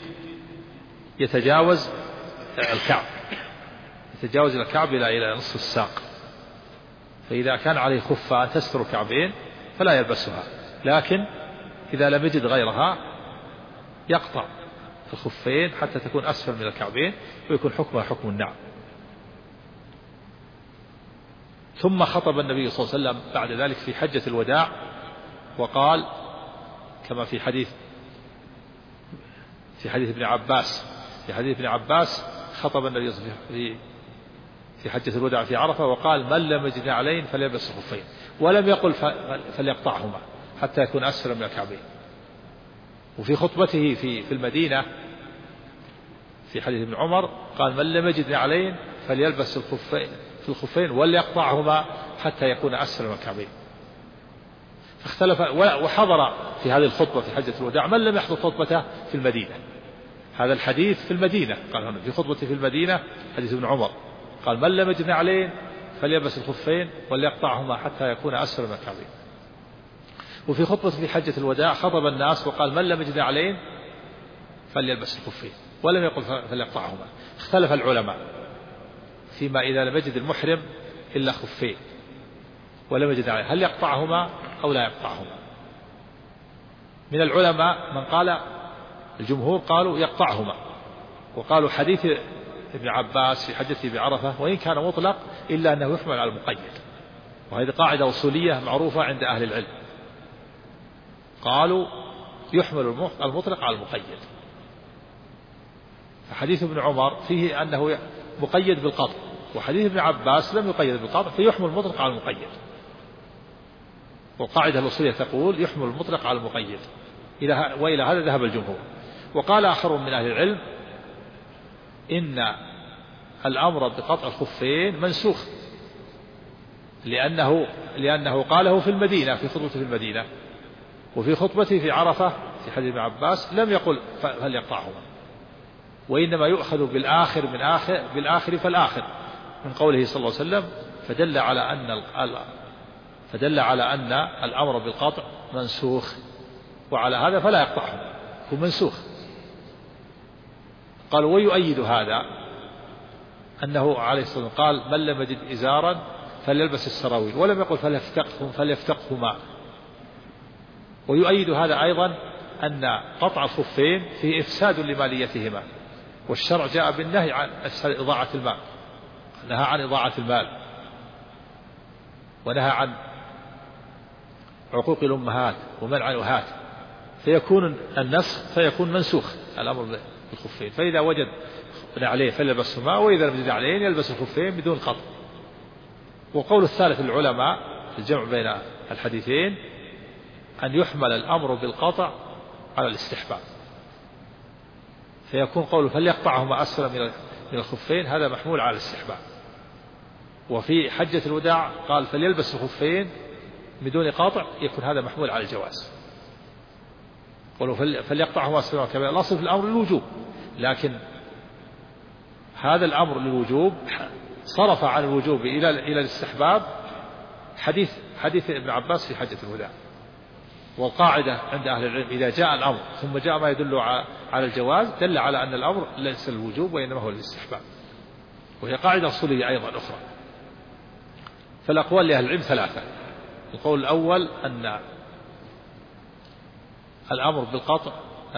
يتجاوز الكعب، يتجاوز الكعب إلى نصف الساق، فإذا كان عليه خفة تستر الكعبين فلا يلبسها. لكن إذا لم يجد غيرها يقطع الخفين حتى تكون أسفل من الكعبين ويكون حكمها حكم النعم. ثم خطب النبي صلى الله عليه وسلم بعد ذلك في حجة الوداع وقال كما في حديث ابن عباس، في حديث ابن عباس خطب النبي صلى الله عليه وسلم في حجة الوداع في عرفة وقال من لم يجد نعلين فليلبس الخفين، ولم يقل فليقطعهما حتى يكون أسفل من الكعبين. وفي خطبته في المدينة في حديث ابن عمر قال من لم يجد نعلين فليلبس الخفين وليقطعهما حتى يكون أسفل من الكعبين. فاختلف وحضر في هذه الخطبة في حجة الوداع من لم يحضر خطبته في المدينة. هذا الحديث في المدينة، قال هنا في خطبته في المدينة حديث ابن عمر قال من لم يجد نعلين فليلبس الخفين وليقطعهما حتى يكون أسفل من الكعبين. وفي خطبة في حجة الوداع خطب الناس وقال من لم يجد نعلين فليلبس الخفين ولم يقل فليقطعهما. اختلف العلماء فيما إذا لم يجد المحرم إلا خفين ولم يجد نعلين هل يقطعهما أو لا يقطعهما. من العلماء من قال الجمهور قالوا يقطعهما، وقالوا حديث ابن عباس في حجته بعرفة وإن كان مطلق إلا أنه يحمل على المقيد، وهذه قاعدة أصولية معروفة عند أهل العلم. قالوا يحمل المطلق على المقيد. فحديث ابن عمر فيه أنه مقيد بالقطع، وحديث ابن عباس لم يقيد بالقطع فيحمل المطلق على المقيد. والقاعدة الأصولية تقول يحمل المطلق على المقيد، وإلى هذا ذهب الجمهور. وقال آخر من أهل العلم إن الأمر بقطع الخفين منسوخ لأنه قاله في المدينة في خطبته في المدينة، وفي خطبته في عرفة في حديث ابن عباس لم يقل فليقطعهما، وإنما يؤخذ بالآخر فالآخر من قوله صلى الله عليه وسلم فدل على أن الأمر بالقطع منسوخ، وعلى هذا فلا يقطعه، هو منسوخ. قال ويؤيد هذا أنه عليه الصلاة والسلام قال من لم يجد إزارا فليلبس السراويل ولم يقل فليفتقهما. ويؤيد هذا أيضا أن قطع الخفين فيه إفساد لماليتهما، والشرع جاء بالنهي عن إضاعة المال، نهى عن إضاعة المال ونهى عن عقوق الأمهات ومنع الأهات، فيكون النسخ فيكون منسوخ الأمر بالخفين. فإذا وجد عليه فليلبسهما، وإذا لم يجد عليه يلبس الخفين بدون قطع. وقول الثالث للعلماء في الجمع بين الحديثين أن يحمل الأمر بالقطع على الاستحباب، فيكون قوله فليقطعهما أسفل من الخفين هذا محمول على الاستحباب. وفي حجة الوداع قال فليلبس الخفين بدون قاطع، يكون هذا محمول على الجواز. قالوا فليقطعهما أسفل من الكعبين، الأصل في الأمر للوجوب، لكن هذا الأمر للوجوب صرف عن الوجوب إلى الاستحباب حديث ابن عباس في حجة الوداع. والقاعدة عند أهل العلم إذا جاء الأمر ثم جاء ما يدل على الجواز دل على أن الأمر ليس للوجوب وإنما هو للاستحباب، وهي قاعدة أصولية أيضا أخرى. فالأقوال لأهل العلم ثلاثة. القول الأول أن الأمر بالقطع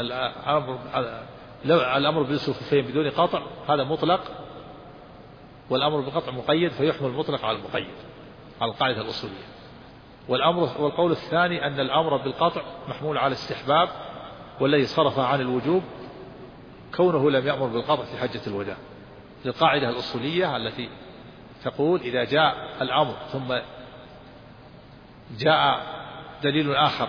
الأمر بلبس الخفين بدون قطع هذا مطلق، والأمر بالقطع مقيد فيحمل المطلق على المقيد على القاعدة الأصولية. والقول الثاني أن الأمر بالقطع محمول على الاستحباب، والذي صرف عن الوجوب كونه لم يأمر بالقطع في حجة الوداع، للقاعدة الأصولية التي تقول إذا جاء الأمر ثم جاء دليل آخر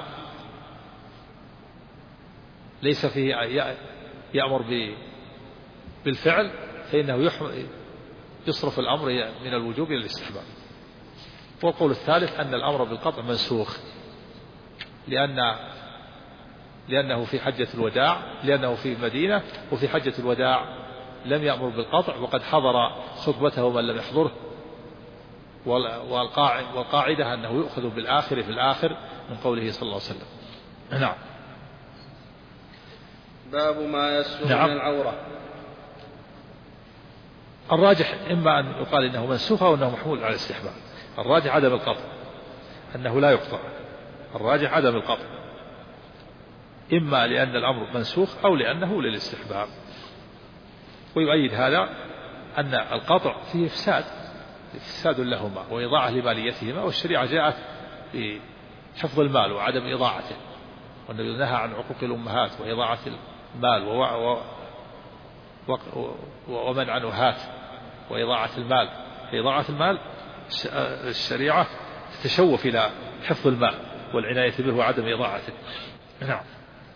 ليس فيه يأمر بالفعل فإنه يصرف الأمر من الوجوب إلى الاستحباب. والقول الثالث أن الأمر بالقطع منسوخ لأنه في حجة الوداع، لأنه في المدينة وفي حجة الوداع لم يأمر بالقطع وقد حضر خطبته من لم يحضره. والقاعدة أنه يؤخذ بالآخر في الآخر من قوله صلى الله عليه وسلم. نعم. باب ما يسر نعم. من العورة. الراجح إما أن يقال إنه منسوخ أو أنه محمول على الاستحباب. الراجح عدم القطع، أنه لا يقطع. الراجح عدم القطع، إما لأن الأمر منسوخ أو لأنه للاستحباب. ويؤيد هذا أن القطع فيه إفساد لهما وإضاعة لماليتهما، والشريعة جاءت بحفظ المال وعدم إضاعته، والنبي نهى عن عقوق الأمهات وإضاعة المال ومنع نهات وإضاعة المال. فإضاعة المال الشريعة تتشوف إلى حفظ المال والعناية به وعدم إضاعته. نعم.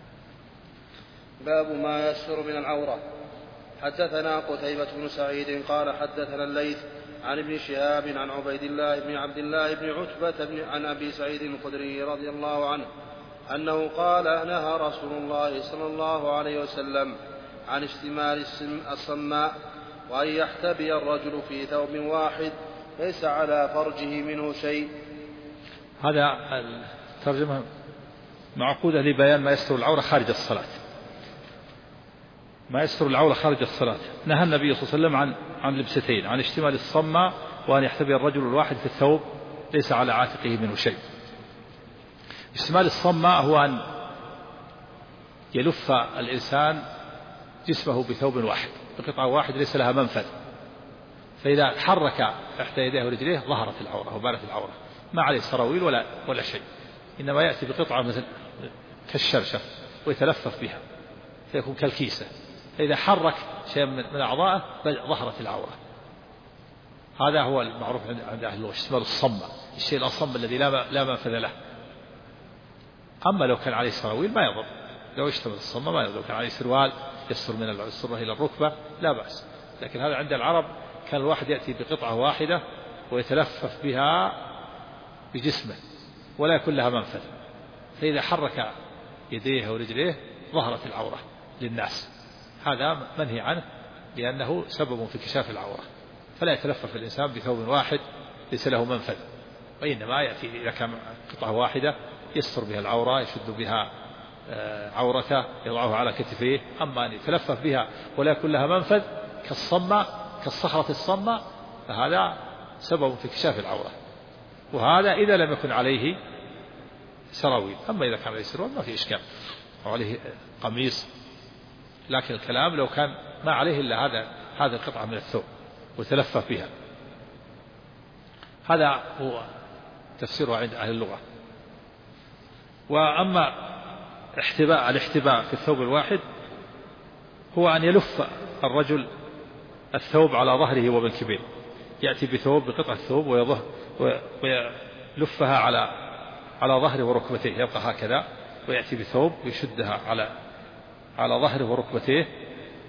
باب ما يسر من العورة. حدثنا قتيبة بن سعيد قال حدثنا الليث عن ابن شهاب عن عبيد الله بن عبد الله بن عتبة عن أبي سعيد الخدري رضي الله عنه أنه قال نهى رسول الله صلى الله عليه وسلم عن اشتمال الصماء وأن يحتبي الرجل في ثوب واحد ليس على فرجه منه شيء. هذا الترجمة معقودة لبيان ما يستر العورة خارج الصلاة. ما يستر العورة خارج الصلاة نهى النبي صلى الله عليه وسلم عن لبستين، عن اشتمال الصماء وأن يحتبي الرجل الواحد في الثوب ليس على عاتقه منه شيء. اشتمال الصماء هو أن يلف الإنسان جسمه بثوب واحد بقطعة واحد ليس لها منفذ، فإذا حرك إحدى يديه ورجليه ظهرت العورة وبانت العورة، ما عليه سراويل ولا شيء، إنما يأتي بقطعة مثل كالشرشف ويتلفف بها فيكون كالكيسة، فإذا حرك شيء من أعضائه ظهرت العورة. هذا هو المعروف عند أهل اللغة، اشتمال الصمة، الشيء الأصم الذي لا منفذ له. أما لو كان عليه سراويل ما يضر، لو اشتمل الصمة ما يضر، لو كان عليه سروال يسر من السرة إلى الركبة لا بأس. لكن هذا عند العرب كان الواحد يأتي بقطعة واحدة ويتلفف بها بجسمه ولا يكون لها منفذ، فإذا حرك يديه ورجليه ظهرت العورة للناس. هذا منهي عنه لأنه سبب في كشاف العورة، فلا يتلفف الإنسان بثوب واحد ليس له منفذ، وإنما يأتي إذا كان قطعة واحدة يستر بها العورة، يشد بها عورته، يضعه على كتفيه. أما أن يتلفف بها ولا يكون لها منفذ كالصخرة الصماء فهذا سبب في كشاف العورة، وهذا إذا لم يكن عليه سراويل. أما إذا كان عليه سراويل ما في إشكال، وعليه قميص، لكن الكلام لو كان ما عليه إلا هذا القطعة من الثوب وتلفف بها. هذا هو تفسيره عند أهل اللغة. وأما الاحتباء في الثوب الواحد هو أن يلف الرجل الثوب على ظهره ومنكبيه، يأتي بثوب بقطعة ثوب ويلفها على ظهره وركبتيه، يبقى هكذا، ويأتي بثوب ويشدها على ظهره وركبتيه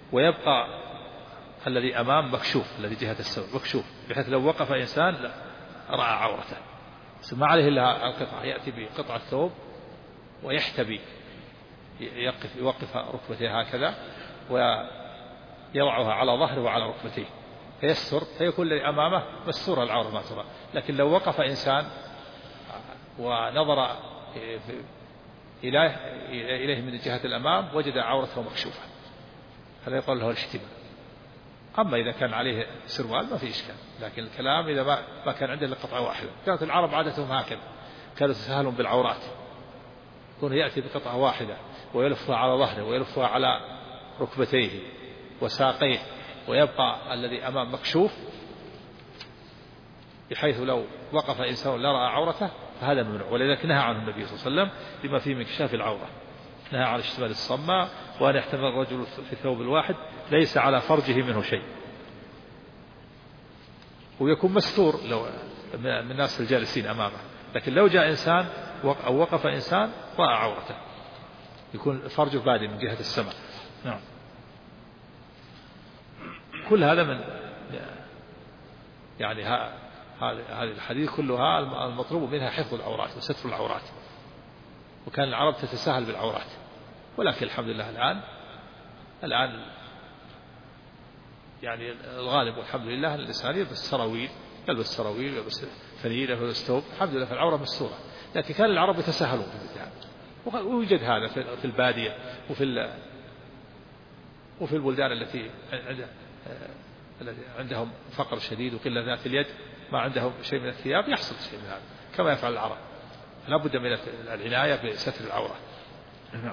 ويبقى الذي أمام مكشوف، الذي جهة السوق مكشوف، بحيث لو وقف إنسان رأى عورته، ما عليه إلا القطعة، يأتي بقطعة ثوب ويحتبي، يوقف ركبتيه هكذا ويضعها على ظهره وعلى ركبتيه فيستر، فيكون الذي أمامه مستور العورة ما ترى. لكن لو وقف إنسان ونظر إليه من جهة الأمام وجد عورته مكشوفة، هذا يقول له الاشتباه. أما إذا كان عليه سروال ما في إشكال، لكن الكلام إذا ما كان عنده إلا قطعة واحدة. كانت العرب عادتهم هكذا، كانوا يتساهلون بالعورات، يكون يأتي بقطعة واحدة ويلفها على ظهره ويلفها على ركبتيه وساقيه، ويبقى الذي أمام مكشوف، بحيث لو وقف إنسان لا رأى عورته فهذا ممنوع. ولذلك نهى عنه النبي صلى الله عليه وسلم لما فيه من كشاف العورة، نهى عن اشتمال الصماء، وأن يحتمل الرجل في الثوب الواحد ليس على فرجه منه شيء، ويكون مستور لو من الناس الجالسين أمامه. لكن لو جاء إنسان أو وقف إنسان رأى عورته يكون فرجه بادي من جهة السماء. نعم. كل هذا من يعني هذه الحديث كلها المطلوب منها حفظ العورات وستر العورات، وكان العرب تتساهل بالعورات. ولكن الحمد لله الآن يعني الغالب والحمد لله الإنسان يلبس سراويل، يلبس فنيلة، يلبس ثوب، الحمد لله فالعورة مستورة. لكن كان العرب يتساهلون في البداية، ويوجد هذا في البادية وفي البلدان التي عندهم فقر شديد وقلة ذات اليد، ما عندهم شيء من الثياب، يحصل شيء من هذا كما يفعل العرب. لا بد من العناية بستر العورة. نعم.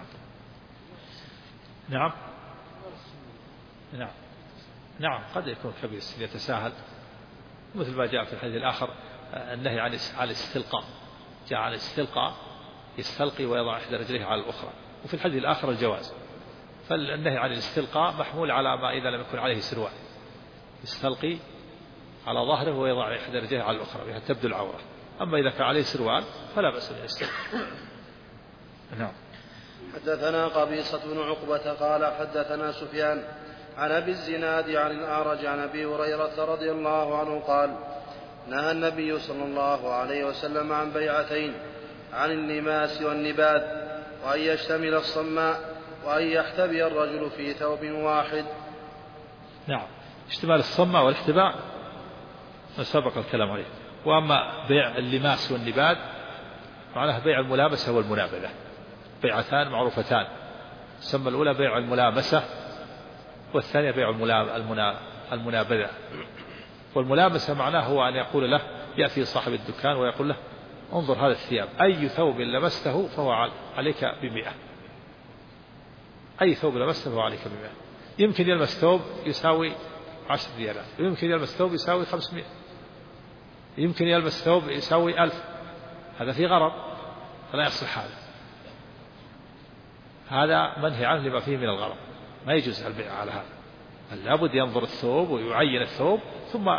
نعم. نعم. نعم قد يكون كبير السن يتساهل، مثل ما جاء في الحديث الآخر النهي عن الاستلقاء، جاء عن الاستلقاء يستلقي ويضع إحدى رجليه على الأخرى، وفي الحديث الآخر الجواز. فالنهي عن الاستلقاء محمول على ما إذا لم يكن عليه سروال، يستلقي على ظهره ويضع إحدى رجليه على الأخرى بها تبدو العورة. أما إذا كان عليه سروال فلا بأس أن يستلقي. نعم. حدثنا قبيصة بن عقبة قال حدثنا سفيان عن أبي الزناد عن الأعرج عن أبي هريرة رضي الله عنه قال نهى النبي صلى الله عليه وسلم عن بيعتين، عن النماس والنباد، وأن يشتمل الصماء، وأن يحتبي الرجل في ثوب واحد. نعم. اشتمال الصماء والاحتباء سبق الكلام عليه. وأما بيع اللماس والنباد معناها بيع الملامسة والمنابذة، بيعتان معروفتان، سمى الأولى بيع الملامسة والثانية بيع المنابذة. والملامسة معناه هو أن يقول له، يأتي صاحب الدكان ويقول له انظر هذا الثياب، أي ثوب لمسته فهو عليك ب100، أي ثوب لمسته فهو عليك ب100. يمكن يلمس ثوب يساوي 10 ريالات، ويمكن يلمس ثوب يساوي 500، يمكن يلمس ثوب يساوي 1000. هذا في غرض فلا يصح هذا منهي عنه لما فيه من الغرض، ما يجوز البيع على هذا. لابد ينظر الثوب ويعين الثوب ثم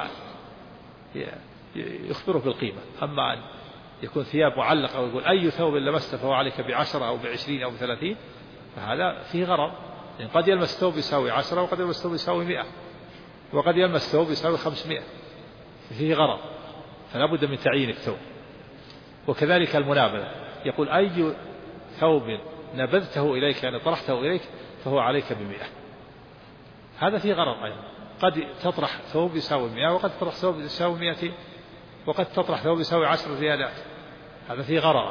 يخبره بالقيمة. أما أن يكون ثياب معلقة ويقول أي ثوب لمسته فهو عليك ب10 أو ب20 أو ب30، فهذا فيه غرض. يعني قد يلمس ثوب يساوي 10، وقد يلمس ثوب يساوي 100، وقد يلمس ثوب يساوي 500، فيه غرض، فلا بد من تعيين الثوب. وكذلك المنابذة، يقول أي ثوب نبذته إليك يعني طرحته إليك فهو عليك ب100، هذا فيه غرض أيضا. قد تطرح ثوب يساوي 100، وقد تطرح ثوب يساوي 200، وقد تطرح ثوب يساوي 10 ريالات، هذا فيه غرض.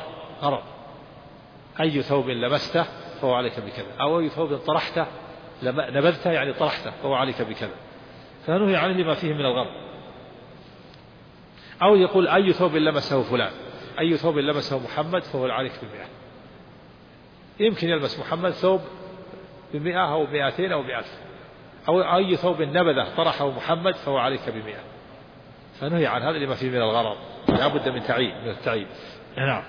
أي ثوب لمسته فهو عليك بكذا، أو أي ثوب طرحته نبذته يعني طرحته فهو عليك بكذا، فنهي عنه لما فيه من الغرض. أو يقول أي ثوب لمسه فلان، أي ثوب لمسه محمد فهو عليك ب100. يمكن يلمس محمد ثوب ب100 أو 200 أو 1000، أو أي ثوب نبذه طرحه محمد فهو عليك ب100. فنهي عن هذا لما فيه من الغرض، لا بد من التعيين. نعم.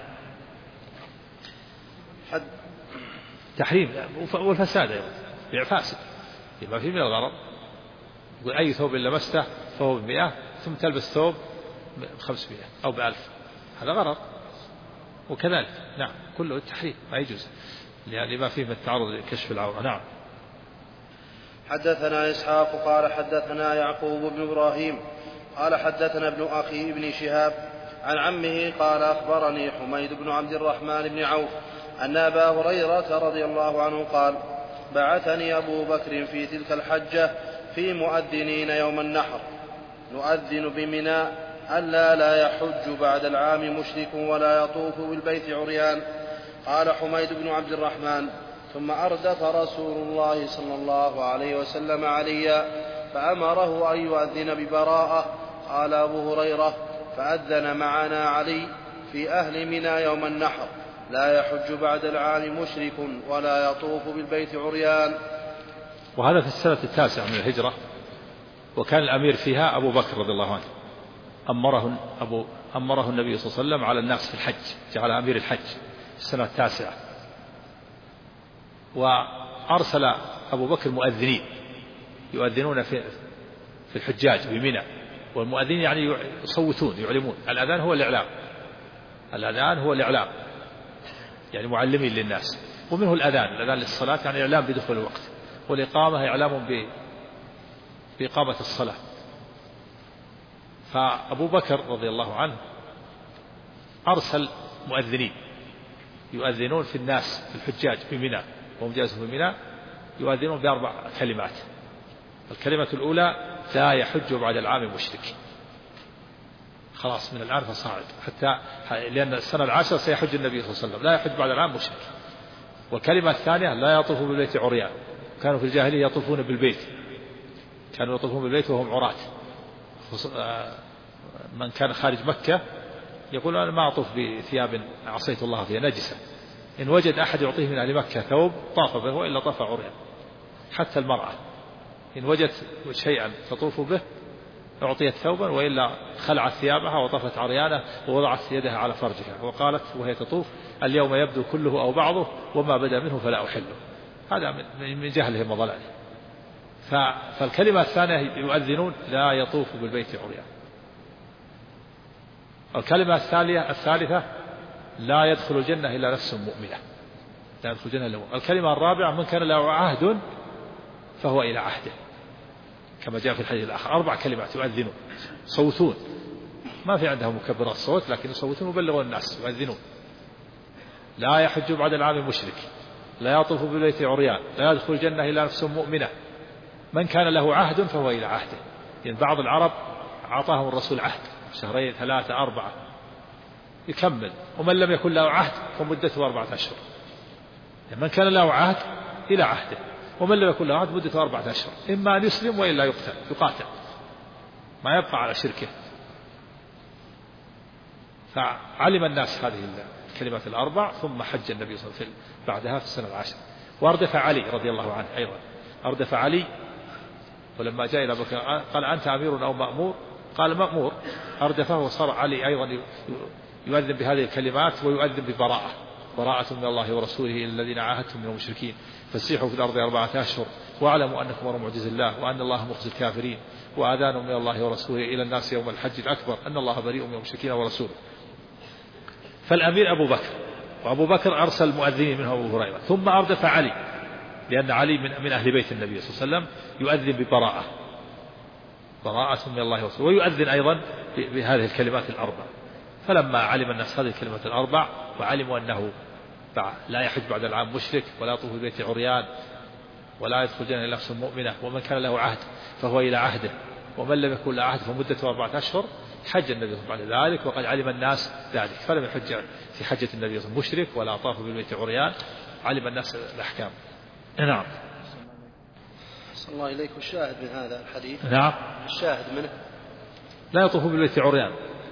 تحريم والفساد بيع فاسد لما فيه من الغرض. يقول أي ثوب لمسته فهو ب100، ثم تلبس ثوب ب500 أو ب1000، هذا غرض. وكذلك نعم كله التحريم ما يجوز، يعني ما فيه من التعرض لكشف العورة. نعم. حدثنا إسحاق قال حدثنا يعقوب بن إبراهيم قال حدثنا ابن أخي ابن شهاب عن عمه قال أخبرني حميد بن عبد الرحمن بن عوف أن أبا هريرة رضي الله عنه قال بعثني أبو بكر في تلك الحجة في مؤذنين يوم النحر نؤذن بمنى ألا لا يحج بعد العام مشرك ولا يطوف بالبيت عريان. قال حميد بن عبد الرحمن ثم أردف رسول الله صلى الله عليه وسلم عليا فأمره أن يؤذن ببراءة. قال أبو هريرة فأذن معنا علي في أهل منى يوم النحر لا يحج بعد العام مشرك ولا يطوف بالبيت عريان. وهذا في السنة 9 من الهجرة، وكان الأمير فيها أبو بكر رضي الله عنه، أمره النبي صلى الله عليه وسلم على الناس في الحج، جعل أمير الحج في السنة 9. وأرسل أبو بكر مؤذنين يؤذنون في الحجاج بمنى، والمؤذنين يعني يصوتون يعلمون. الأذان هو الإعلام يعني معلمين للناس، ومنه الأذان للصلاة يعني إعلام بدخول الوقت، والإقامة إعلام بإقامة الصلاة. فأبو بكر رضي الله عنه أرسل مؤذنين يؤذنون في الناس في الحجاج في منى، وهم جالسون في منى يؤذنون ب4 كلمات. الكلمة الأولى لا يحج بعد العام مشرك، خلاص من الآن فصاعد، حتى لأن السنة 10 سيحج النبي صلى الله عليه وسلم، لا يحج بعد العام مشرك. والكلمة الثانية لا يطوف بالبيت عريان، كانوا في الجاهلية يطوفون بالبيت، كانوا يطوفون بالبيت وهم عراة. من كان خارج مكة يقول أنا ما أطوف بثياب عصيت الله فيها نجسة، إن وجد أحد يعطيه من أهل مكة ثوب طاف به وإلا طاف عريان. حتى المرأة إن وجدت شيئا تطوف به أعطيت ثوبا، وإلا خلعت ثيابها وطفت عريانة ووضعت يدها على فرجها وقالت وهي تطوف اليوم يبدو كله أو بعضه وما بدا منه فلا أحله. هذا من جهلهم وضلالهم. فالكلمة الثانية يؤذنون لا يطوف بالبيت عريان. الكلمة الثالثة لا يدخل الجنة إلا نفس مؤمنة، لا يدخل الجنة إلا مؤمنة. الكلمة الرابعة من كان له عهد فهو إلى عهده، كما جاء في الحديث الآخر. 4 كلمات يؤذنون صوتون، ما في عندهم مكبرات صوت، لكن يصوتون ويبلغون الناس يؤذنون. لا يحج بعد العام مشرك، لا يطوف بالبيت عريان، لا يدخل الجنة إلا نفس مؤمنة، من كان له عهد فهو إلى عهده. يعني بعض العرب أعطاهم الرسول عهد 2 3 4 يكمل، ومن لم يكن له عهد فمدته 4 أشهر. يعني من كان له عهد إلى عهده، ومن لم يكن له عهد مدته 4 أشهر، إما أن يسلم وإلا يقاتل ما يبقى على شركه. فعلم الناس هذه الكلمات ال4، ثم حج النبي صلى الله عليه وسلم بعدها في السنة 10. وأردف علي رضي الله عنه أيضا، أردف علي، ولما جاء إلى بكر قال أنت أمير أو مأمور؟ قال مأمور. أردفه وصار علي أيضا يؤذن بهذه الكلمات ويؤذن براءة من الله ورسوله إلى الذين عاهدتم من المشركين فسيحوا في الأرض 4 أشهر واعلموا أنكم غير معجز الله وأن الله مخزي الكافرين وآذان من الله ورسوله إلى الناس يوم الحج الأكبر أن الله بريء من المشركين ورسوله. فالأمير أبو بكر، وأبو بكر أرسل مؤذنين منه أبو هريرة، ثم أردف علي، لأن علي من أهل بيت النبي صلى الله عليه وسلم، يؤذن براءة من الله ورسوله، ويؤذن أيضا بهذه الكلمات ال4. فلما علم الناس هذه الكلمات ال4 وعلموا أنه لا يحج بعد العام مشرك ولا يطوف بالبيت عريان ولا يدخل الجنة إلا نفس مؤمنة، ومن كان له عهد فهو إلى عهده، ومن لم يكن له عهد فمدته 4 أشهر، حج النبي صلى الله عليه وسلم بعد ذلك، وقد علم الناس ذلك، فلم يحج في حجة النبي صلى الله عليه وسلم مشرك ولا طاف بالبيت عريان، علم الناس الأحكام. نعم. صلى الله إليك. الشاهد من هذا الحديث، نعم، الشاهد منه لا يطوف بالبيت عريان.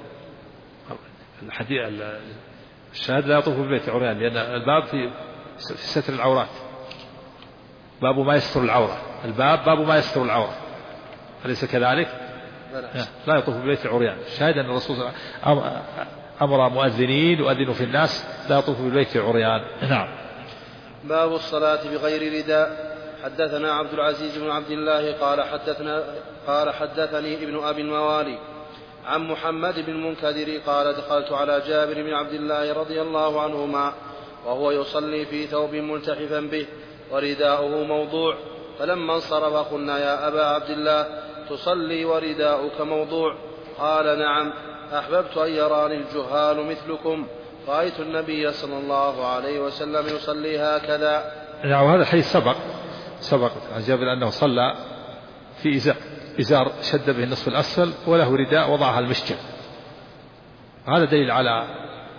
الشاهد لا يطوف بالبيت عريان، لأن الباب في ستر العورات، باب ما يستر العورة، الباب باب ما يستر العورة، أليس كذلك؟ لا يطوف بالبيت عريان. الشاهد أن الرسول أمر مؤذنين يؤذنوا في الناس لا يطوف بالبيت عريان. نعم. باب الصلاة بغير رداء. حدثنا عبد العزيز بن عبد الله قال حدثني ابن أبي الموالي عن محمد بن المنكدر قال دخلت على جابر بن عبد الله رضي الله عنهما وهو يصلي في ثوب ملتحفا به ورداؤه موضوع، فلما انصرف قلنا يا أبا عبد الله تصلي ورداؤك موضوع؟ قال نعم، أحببت أن يراني الجهال مثلكم، رأيت النبي صلى الله عليه وسلم يصلي هكذا. نعم. وهذا الحديث سبق عن جابر أنه صلى في إزار شد به النصف الأسفل وله رداء وضعها المشجع. هذا دليل على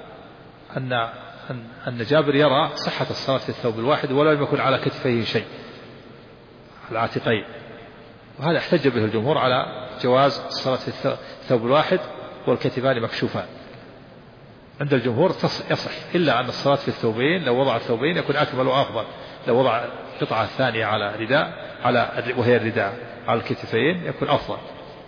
أن جابر يرى صحة الصلاة في الثوب الواحد ولا يكون على كتفيه شيء، على عاتقيه. وهذا احتج به الجمهور على جواز الصلاة في الثوب الواحد والكتفان مكشوفان. عند الجمهور يصح، إلا أن الصلاة في الثوبين لو وضع الثوبين يكون أكمل وأفضل. لو وضع القطعة الثانية على رداء وهي الرداء على الكتفين يكون أفضل.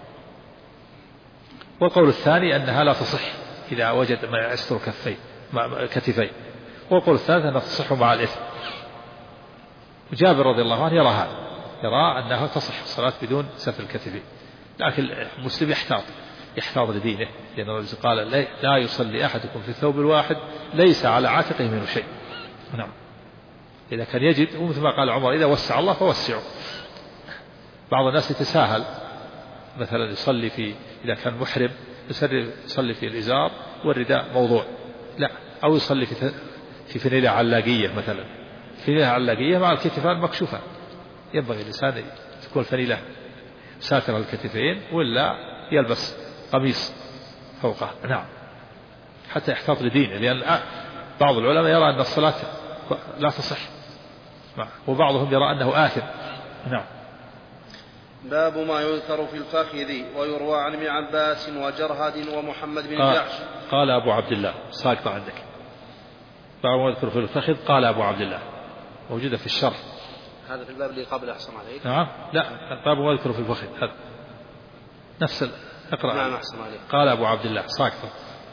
والقول الثاني أنها لا تصح إذا وجد ما يستر كتفين. والقول الثالث أنها تصح مع الإثم. وجابر رضي الله عنه يرى أنها تصح الصلاة بدون ستر الكتفين، لكن المسلم يحتاط لدينه، لأن الرسول قال لا يصلي أحدكم في الثوب الواحد ليس على عاتقه منه شيء. نعم. إذا كان يجد، ومثل ما قال عمر إذا وسع الله فوسعوا. بعض الناس يتساهل، مثلا إذا كان محرم يصلي في الإزار والرداء موضوع، لا، أو يصلي في فنيلة علاقية مثلا، فنيلة علاقية مع الكتفان مكشوفة. ينبغي الإنسان تكون الفنيلة ساترة الكتفين، ولا يلبس قميص فوقه. نعم، حتى يحتاط لدينه، لأن بعض العلماء يرى أن الصلاة لا تصح، وبعضهم يرى أنه آثم. نعم. باب ما يذكر في الفخذ، ويروى عن ابن عباس وجرهد ومحمد بن جحش. قال أبو عبد الله، ساقط عندك. باب ما يذكر في الفخذ، قال أبو عبد الله، موجودة في الشرح. هذا في الباب اللي قبل، أحسن عليك. نعم، لا، باب ما يذكر في الفخذ هذا نفس اقرأ. نعم، أحسن عليك. قال أبو عبد الله، ساقط.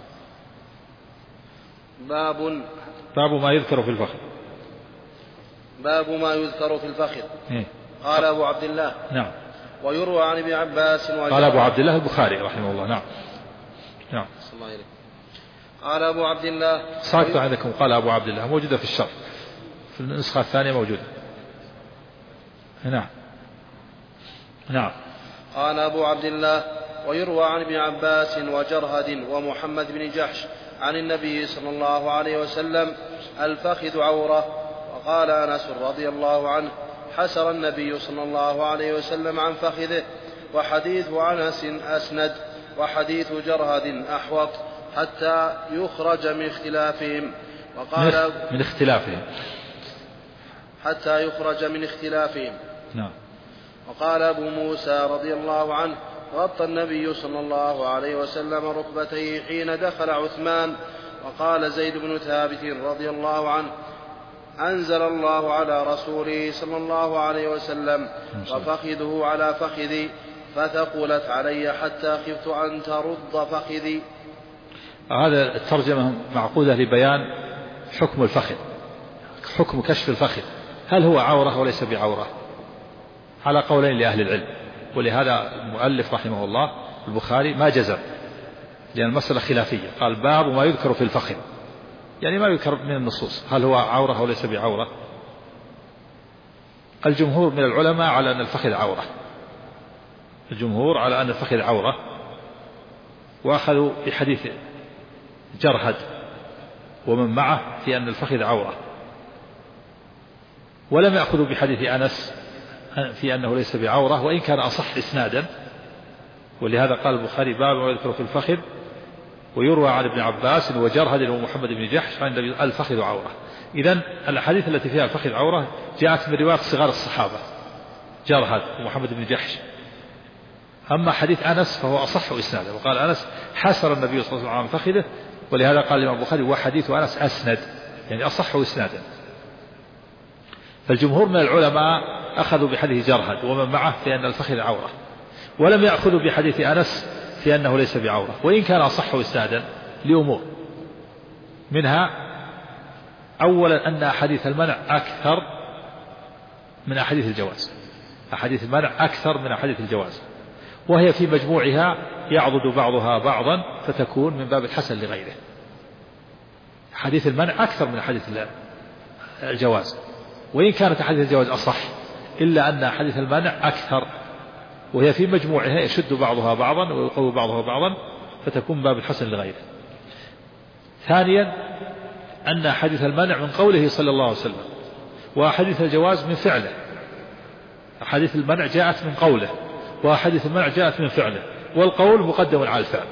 باب ما يذكر في الفخذ. باب ما يذكر في الفخذ. قال أبو عبد الله. نعم. ويروى عن ابن عباس قال أبو عبد الله البخاري رحمه الله. نعم. نعم. قال أبو عبد الله. ساقط عندكم قال أبو عبد الله، موجودة في الشرح، في النسخة الثانية موجودة. نعم. نعم. قال أبو عبد الله: ويروى عن ابن عباس وجرهد ومحمد بن جحش عن النبي صلى الله عليه وسلم: الفخذ عورة. وقال أنس رضي الله عنه: حسر النبي صلى الله عليه وسلم عن فخذه. وحديث أنس أسند، وحديث جرهد أحوط، حتى يخرج من اختلافهم. وقال من اختلافهم، حتى يخرج من اختلافهم. نعم. وقال أبو موسى رضي الله عنه: غطى النبي صلى الله عليه وسلم ركبتيه حين دخل عثمان. وقال زيد بن ثابت رضي الله عنه: أنزل الله على رسوله صلى الله عليه وسلم: وفخذه على فخذي، فثقلت علي حتى خفت أن ترد فخذي. هذا الترجمة معقودة لبيان حكم الفخذ، حكم كشف الفخذ، هل هو عورة وليس بعورة؟ على قولين لأهل العلم، ولهذا المؤلف رحمه الله البخاري ما جزم، لأن المسألة خلافية. قال: باب ما يذكر في الفخذ، يعني ما يذكر من النصوص، هل هو عورة وليس بعورة؟ الجمهور من العلماء على أن الفخذ عورة، الجمهور على أن الفخذ عورة، وأخذوا بحديث جرهد ومن معه في أن الفخذ عورة، ولم يأخذوا بحديث أنس في أنه ليس بعورة، وإن كان أصح إسنادا. ولهذا قال البخاري: باب ما يذكر في الفخذ، ويروى عن ابن عباس وجرهد ومحمد بن جحش عن الفخذ عورة. إذن الأحاديث التي فيها الفخذ عورة جاءت من رواية صغار الصحابة جرهد ومحمد بن جحش. أما حديث أنس فهو أصح إسنادا، وقال أنس: حسر النبي صلى الله عليه وسلم عن فخذه. ولهذا قال الإمام البخاري: وحديث أنس أسند، يعني أصح إسنادا. فالجمهور من العلماء أخذوا بحديث جرهد ومن معه في أن الفخذ عورة، ولم يأخذوا بحديث أنس في أنه ليس بعورة، وإن كان أصح إسنادا لأمور، منها أولا أن أحاديث المنع أكثر من أحاديث الجواز، أحاديث المنع أكثر من أحاديث الجواز، وهي في مجموعها يعضد بعضها بعضا فتكون من باب الحسن لغيره. حديث المنع أكثر من أحاديث الجواز، وإن كانت أحاديث الجواز أصح، إلا أن حديث المنع أكثر، وهي في مجموعها يشد بعضها بعضا ويقوي بعضها بعضا فتكون باب الحسن لغيره. ثانيا أن حديث المنع من قوله صلى الله عليه وسلم، وحديث الجواز من فعله. حديث المنع جاءت من قوله، وحديث المنع جاءت من فعله، والقول مقدم على الفعل.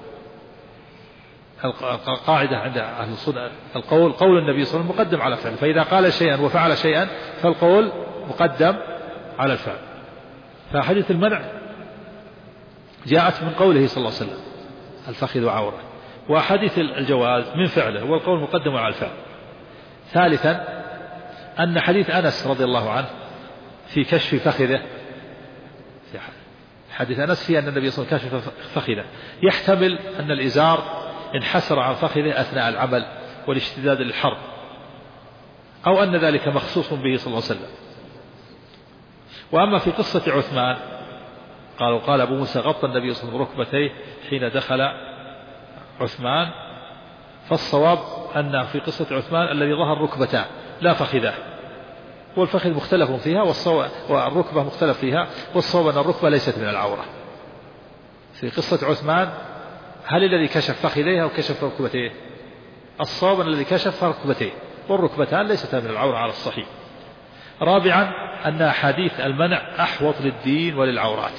القاعدة عند أهل السنة القول قول النبي صلى الله عليه وسلم مقدم على الفعل، فإذا قال شيئا وفعل شيئا فالقول مقدم على الفعل. فحديث المنع جاءت من قوله صلى الله عليه وسلم الفخذ عورة، وحديث الجواز من فعله، والقول مقدم على الفعل. ثالثا أن حديث أنس رضي الله عنه في كشف فخذه، في حديث أنس في أن النبي صلى الله عليه وسلم كشف فخذه، يحتمل أن الإزار انحسر عن فخذه أثناء العمل والاشتداد للحرب، أو أن ذلك مخصوص به صلى الله عليه وسلم. وأما في قصة عثمان قال أبو موسى غطى النبي صلى الله عليه وسلم ركبتيه حين دخل عثمان، فالصواب أن في قصة عثمان الذي ظهر ركبتان لا فخذاه، والفخذ مختلف فيها والركبة مختلف فيها، والصواب أن الركبة ليست من العورة. في قصة عثمان هل الذي كشف فخذيه أو كشف ركبتيه؟ الصواب أن الذي كشف ركبتيه، والركبتان ليست من العورة على الصحيح. رابعا أن أحاديث المنع أحوط للدين وللعورات،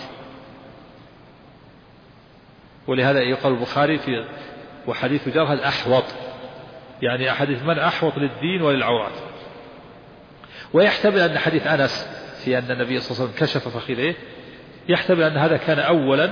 ولهذا يقال البخاري في وحديث جرهد أحوط، يعني أحاديث المنع أحوط للدين وللعورات. ويحتمل أن حديث أنس في أن النبي صلى الله عليه وسلم كشف فخذيه يحتمل أن هذا كان أولا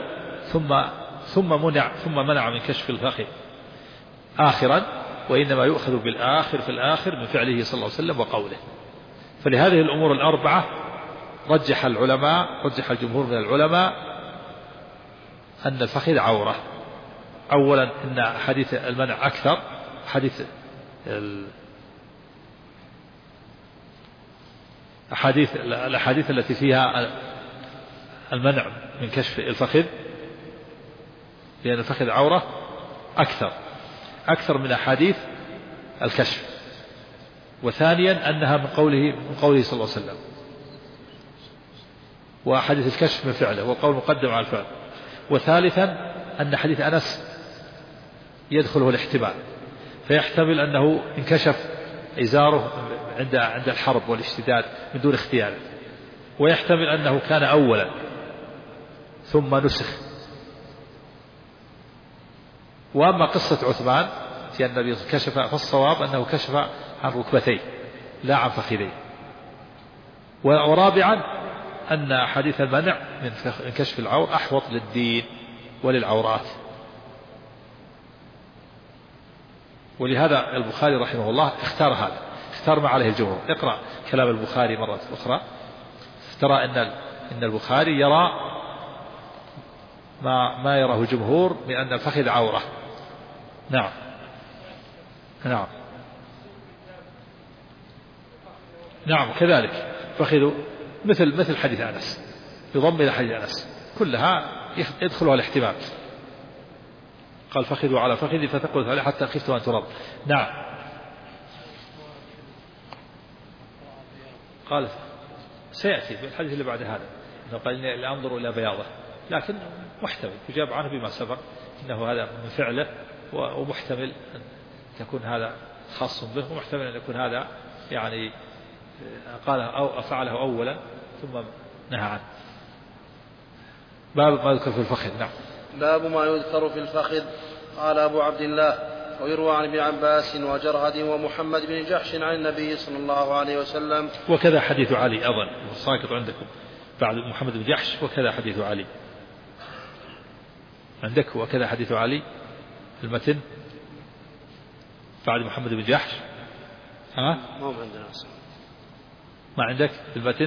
ثم منع من كشف الفخذ آخرا، وإنما يؤخذ بالآخر في الآخر من فعله صلى الله عليه وسلم وقوله. فلهذه الأمور الأربعة رجح الجمهور من العلماء أن الفخذ عورة. أولا أن حديث المنع أكثر، الأحاديث التي فيها المنع من كشف الفخذ لأن الفخذ عورة أكثر من أحاديث الكشف. وثانيا أنها من قوله صلى الله عليه وسلم، وحديث الكشف من فعله والقول مقدم على الفعل. وثالثا أن حديث أنس يدخله الاحتمال، فيحتمل أنه انكشف إزاره عند الحرب والاشتداد من دون اختياره، ويحتمل أنه كان أولا ثم نسخ. وأما قصة عثمان في النبي كشف، فالصواب أنه كشف عن ركبتيه لا عن فخذيه. ورابعا أن حديث المنع من كشف العور أحوط للدين وللعورات. ولهذا البخاري رحمه الله اختار ما عليه الجمهور. اقرأ كلام البخاري مرة أخرى ترى إن البخاري يرى ما يراه الجمهور من أن الفخذ عورة. نعم كذلك فخذ مثل حديث أنس، يضم إلى حديث أنس كلها يدخلها الاحتمال. قال فخذوا على فخذي فتقول عليه حتى خفت أن ترد. نعم قال سيأتي في الحديث اللي بعد هذا أنه قال إني أنظر إلى بياضه، لكن محتمل يجاب عنه بما سبق إنه هذا من فعله، ومحتمل أن تكون هذا خاص به، ومحتمل أن يكون هذا يعني قال أو فعله أولا ثم نهى عنه. باب ما يذكر في الفخذ. نعم باب ما يذكر في الفخذ. قال أبو عبد الله: ويروى عن ابن عباس وجرهد ومحمد بن جحش عن النبي صلى الله عليه وسلم. وكذا حديث علي أظن ساقط عندكم بعد محمد بن جحش، وكذا حديث علي عندك، وكذا حديث علي المتن بعد محمد بن جحش. ما عندنا ما عندك المتن.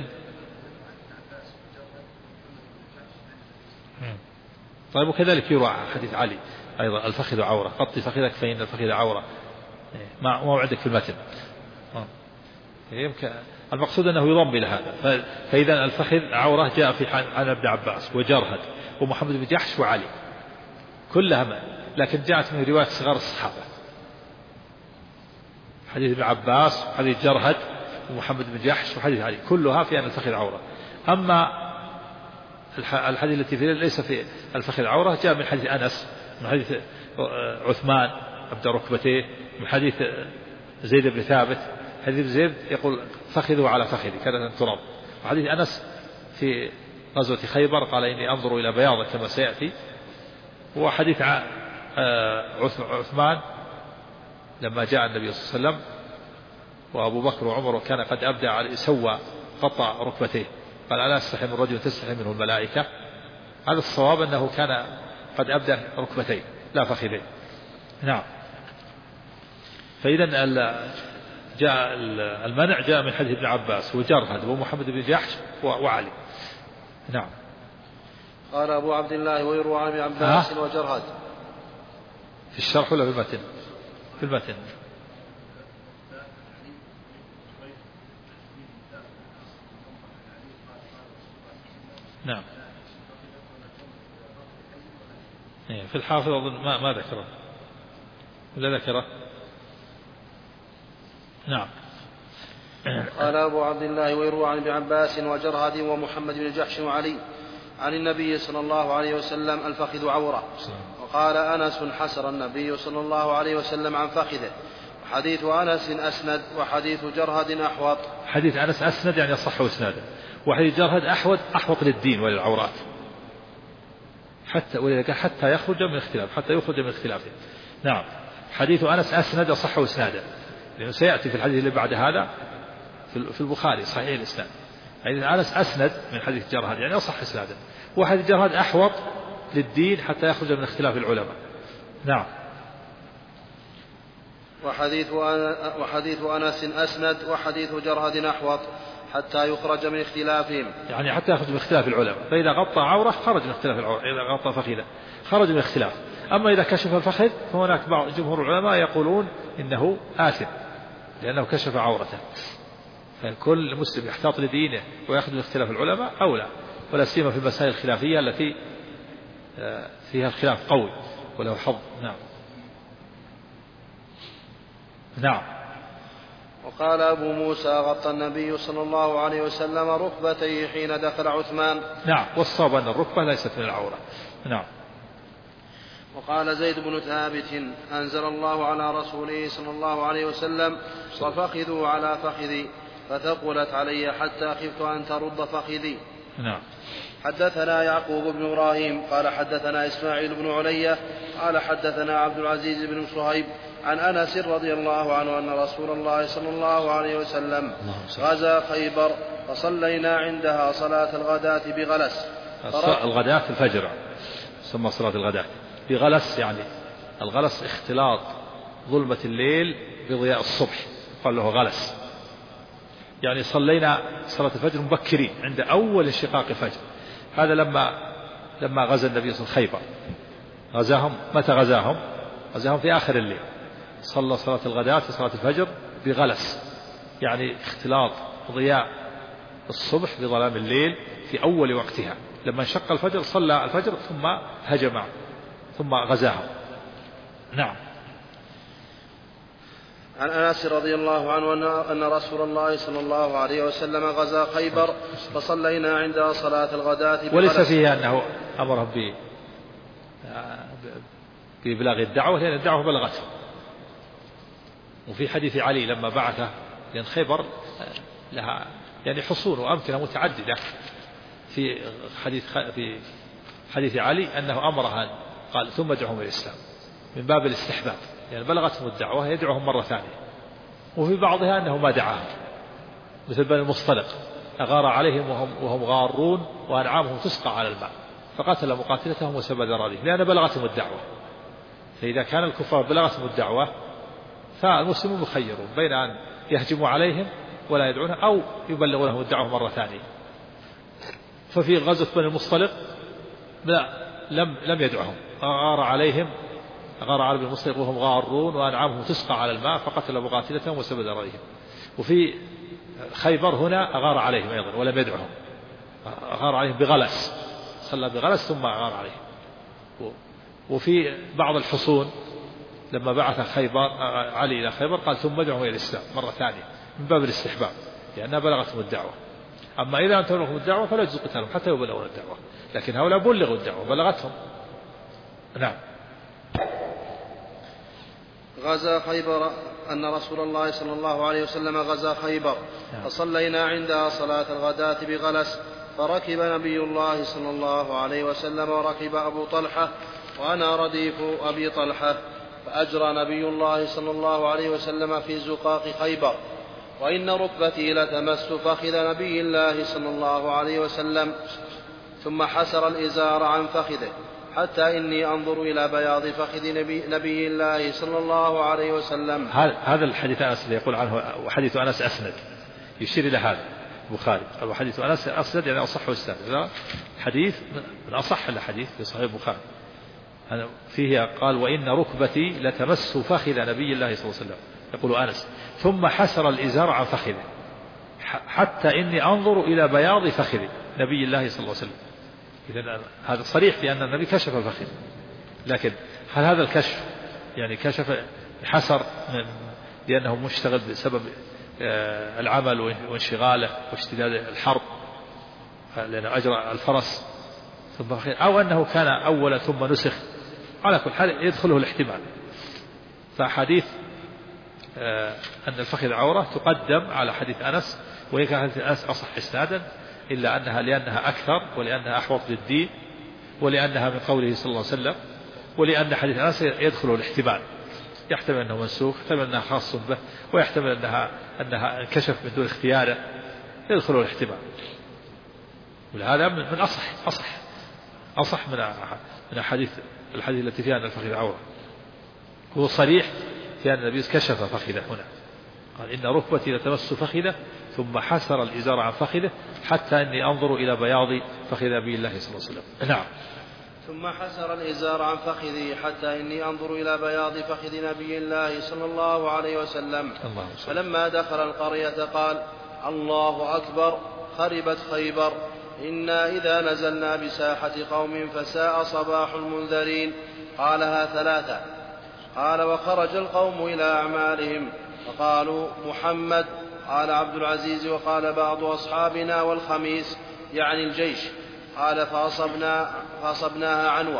طيب وكذلك يروى حديث علي أيضا الفخذ عورة، غطي فخذك فإن الفخذ عورة، ما عندك في المتن. المقصود أنه يضم إلى هذا. فإذا الفخذ عورة جاء في عن ابن عباس وجرهد ومحمد بن جحش وعلي كلها، لكن جاءت من رواية صغار الصحابة، حديث ابن عباس وحديث جرهد ومحمد بن جحش وحديث علي كلها في أن الفخذ عورة. أما الحديث التي فيه ليس في الفخذ عورة جاء من حديث أنس، من حديث عثمان أبدى ركبتيه، من حديث زيد بن ثابت. حديث زيد يقول فخذوا على فخذي كذا تراب. وحديث أنس في غزوة خيبر قال إني أنظر إلى بياض كما سيأتي. وحديث عثمان لما جاء النبي صلى الله عليه وسلم وأبو بكر وعمر وكان قد أبدع سوى قطع ركبتيه قال ألا أستحي من رجل تستحي منه الملائكة. هذا الصواب أنه كان قد أبدع ركبتيه لا فخذين. نعم. فإذا جاء المنع جاء من حديث ابن عباس وجرهد ومحمد بن جحش وعلي. نعم. قال أبو عبد الله ويروى عن ابن عباس وجرهد. في الشرح ولا في المتن؟ في المتن. نعم. في الحافظ أظن ما ذكره ولا ذكره. نعم. قال أبو عبد الله ويروى عن ابن عباس وجرهد ومحمد بن جحش وعلي عن النبي صلى الله عليه وسلم الفخذ عورة. وقال أنس حسر النبي صلى الله عليه وسلم عن فخذه. وحديث أنس أسند وحديث جرهد أحوط. حديث أنس أسند يعني يصح إسناده، وحديث جرهد أحوط للدين وللعورات حتى يخرج من اختلاف اختلافه. نعم. حديث أنس أسند يصح إسناده لأنه سيأتي في الحديث اللي بعد هذا في البخاري صحيح الإسناد. حديث أنس أسند من حديث جرهد يعني يصح إسناده، وحديث جرهد أحوط للدين حتى يخرج من اختلاف العلماء. نعم. وحديث أنس أسند وحديث جرهد أحوط حتى يخرج من اختلافهم، يعني حتى يخرج من اختلاف العلماء. فإذا غطى عورة خرج من اختلاف العورة، إذا غطى فخذه خرج من اختلاف. أما إذا كشف الفخذ فهناك بعض جمهور العلماء يقولون إنه آثم لأنه كشف عورته. فكل مسلم يحتاط لدينه ويأخذ من اختلاف العلماء أولى، ولا سيما في المسائل الخلافية التي فيها الخلاف قوي وله حظ. نعم. نعم. وقال أبو موسى غطى النبي صلى الله عليه وسلم ركبتيه حين دخل عثمان. نعم. والصواب أن الركبة ليست من العورة. نعم. وقال زيد بن ثابت أنزل الله على رسوله صلى الله عليه وسلم وفخذوا على فخذي فثقلت علي حتى خفت أن ترد فخذي. نعم. حدثنا يعقوب بن إبراهيم قال حدثنا إسماعيل بن علية قال حدثنا عبد العزيز بن صهيب عن أنس رضي الله عنه أن رسول الله صلى الله عليه وسلم غزا خيبر فصلينا عندها صلاة الغداة بغلس. الغداة في الفجر ثم صلاة الغداة بغلس، يعني الغلس اختلاط ظلمة الليل بضياء الصبح قال له غلس. يعني صلينا صلاة الفجر مبكرين عند أول انشقاق الفجر. هذا لما غزا النبي صلى الله عليه وسلم خيبر. غزاهم متى غزاهم؟ غزاهم في آخر الليل. صلى صلاة الغداة في صلاة الفجر بغلس، يعني اختلاط ضياء الصبح بظلام الليل في أول وقتها. لما انشق الفجر صلى الفجر ثم هجم ثم غزاهم. نعم. عن أنس رضي الله عنه أن رسول الله صلى الله عليه وسلم غزا خيبر فصلينا عندها صلاة الغداة بغلس. وليس فيها أنه أمرهم بإبلاغ الدعوة لأن الدعوة بلغته. وفي حديث علي لما بعثه، لأن خيبر لها يعني حصون وأمكنة متعددة، في حديث علي أنه أمرها قال ثم ادعوهم إلى الإسلام من باب الاستحباب، يعني بلغتهم الدعوة يدعوهم مرة ثانية. وفي بعضها أنه ما دعاهم، مثل بني المصطلق أغار عليهم وهم غارون وأنعامهم تسقى على الماء فقتل مقاتلتهم وسبى ذراريهم لأن بلغتهم الدعوة. فإذا كان الكفار بلغتهم الدعوة فالمسلمون مخيرون بين أن يهجموا عليهم ولا يدعونها أو يبلغونهم الدعوة مرة ثانية. ففي غزوة بني المصطلق لم يدعهم، أغار على بني المصطلق وهم غارون وأنعامهم تسقى على الماء فقتل مقاتلتهم وسبى ذراريهم. وفي خيبر هنا أغار عليهم أيضا ولم يدعهم، أغار عليهم بغلس، صلى بغلس ثم أغار عليهم. وفي بعض الحصون لما بعث علي إلى خيبر قال ثم ادعوا إلى الإسلام مرة ثانية من باب الاستحباب. لأنها بلغتهم الدعوة. أما إذا لم تبلغهم الدعوة فلا يجوز قتالهم حتى يبلغون الدعوة، لكن هؤلاء بلغوا الدعوة بلغتهم. نعم. غزا خيبر، أن رسول الله صلى الله عليه وسلم غزا خيبر فصلينا عندها صلاة الغداة بغلس، فركب نبي الله صلى الله عليه وسلم وركب أبو طلحة وأنا رديف أبي طلحة، فأجرى نبي الله صلى الله عليه وسلم في زقاق خيبر، وإن ركبتي لتمس فخذ نبي الله صلى الله عليه وسلم، ثم حسر الإزار عن فخذه حتى إني أنظر إلى بياض فخذ نبي الله صلى الله عليه وسلم. هذا الحديث أنس يقول عنه وحديث أنس أسند، يشير إلى هذا البخاري، وحديث أنس أسند يعني أصح واستند، حديث من أصح الحديث في صحيح البخاري. فيه قال وإن ركبتي لتمس فخذ نبي الله صلى الله عليه وسلم، يقول أنس، ثم حسر الإزار عن فخذه حتى إني أنظر إلى بياض فخذ نبي الله صلى الله عليه وسلم. إذن هذا صريح في أن النبي كشف الفخذ، لكن هل هذا الكشف يعني كشف حسر لأنه مشتغل بسبب العمل وانشغاله واشتداد الحرب لأنه أجرى الفرس ثم أو أنه كان أولا ثم نسخ، على كل حال يدخله الاحتمال. فحديث أن الفخذ عورة تقدم على حديث أنس، وهي كان حديث أنس أصح إسنادا، إلا أنها لأنها أكثر ولأنها أحوط للدين ولأنها من قوله صلى الله عليه وسلم، ولأن حديث أنس يدخله الاحتمال، يحتمل أنه منسوخ، يحتمل أنها خاص به، ويحتمل أنها انكشف من دون اختياره، يدخله الاحتمال. ولهذا من أصح من الحديث التي فيها أن الفخذ عورة، هو صريح في أن النبي كشف فخذه هنا، قال إن ركبتي لتمس فخذه ثم حسر الإزار عن فخذه حتى إني أنظر إلى بياض فخذ نبي الله صلى الله عليه وسلم. نعم. ثم حسر الإزار عن فخذه حتى إني أنظر إلى بياض فخذ نبي الله صلى الله عليه وسلم. فلما دخل القرية قال الله أكبر خربت خيبر، إنا إذا نزلنا بساحة قوم فساء صباح المنذرين. قالها 3. قال وخرج القوم إلى أعمالهم فقالوا محمد. قال عبد العزيز وقال بعض أصحابنا والخميس يعني الجيش. قال فأصبناها عنوة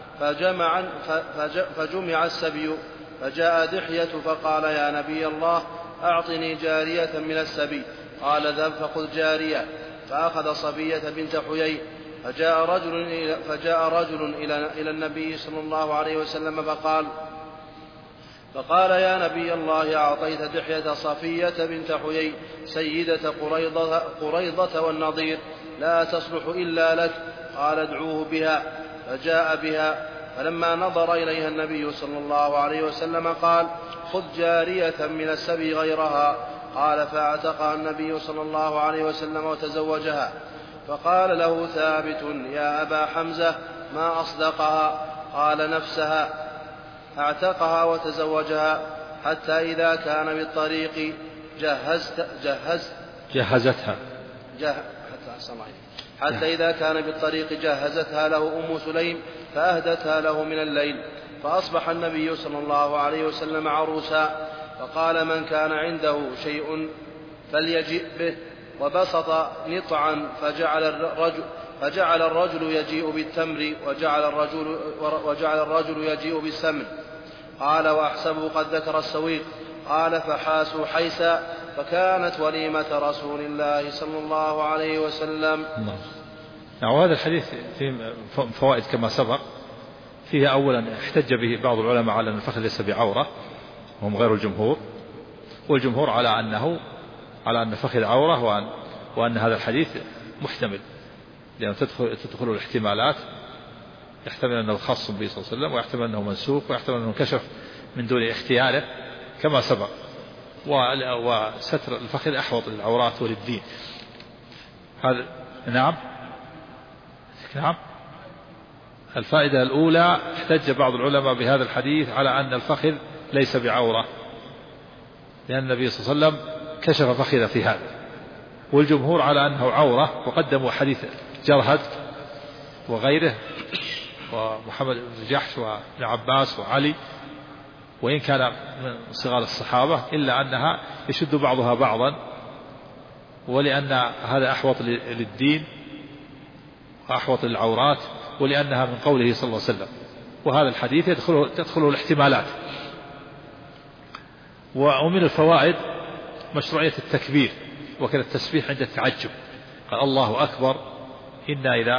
فجمع السبي، فجاء دحية فقال يا نبي الله أعطني جارية من السبي. قال اذهب فخذ جارية، فأخذ صبية بنت حيي. فجاء رجل إلى النبي صلى الله عليه وسلم فقال يا نبي الله أعطيت دحية صفية بنت حيي سيدة قريضة والنضير لا تصلح إلا لك. قال ادعوه بها. فجاء بها، فلما نظر إليها النبي صلى الله عليه وسلم قال خذ جارية من السبي غيرها. قال فاعتقها النبي صلى الله عليه وسلم وتزوجها. فقال له ثابت يا أبا حمزة ما أصدقها؟ قال نفسها، اعتقها وتزوجها حتى إذا كان بالطريق حتى إذا كان بالطريق جهزتها له أم سليم فأهدتها له من الليل. فأصبح النبي صلى الله عليه وسلم عروسا، فقال من كان عنده شيء فليجئ به، وبسط نطعا فجعل الرجل يجيء بالتمر وجعل الرجل يجيء بالسمن. قال وأحسبه قد ذكر السويق. قال فحاسوا حيسا، فكانت وليمة رسول الله صلى الله عليه وسلم. وهذا الحديث فيه فوائد كما سبق. فيه أولا احتج به بعض العلماء على أن الفخذ ليس بعورة، وهم غير الجمهور، والجمهور على أن الفخذ عورة، وأن هذا الحديث محتمل، لأنه تدخل الاحتمالات، يحتمل أنه خاص به صلى الله عليه وسلم، ويحتمل أنه منسوخ، ويحتمل أنه كشف من دون اختياره كما سبق. وستر الفخذ أحوط للعورات وللدين. هذا نعم. الفائدة الأولى احتج بعض العلماء بهذا الحديث على أن الفخذ ليس بعورة، لأن النبي صلى الله عليه وسلم كشف فخذ في هذا، والجمهور على أنه عورة، وقدموا حديث جرهد وغيره ومحمد بن جحش وابن عباس وعلي، وإن كان من صغار الصحابة، إلا أنها يشد بعضها بعضا ولأن هذا أحوط للدين وأحوط للعورات، ولأنها من قوله صلى الله عليه وسلم. وهذا الحديث تدخله الاحتمالات. ومن الفوائد مشروعية التكبير وكذا التسبيح عند التعجب. قال الله أكبر إنا إذا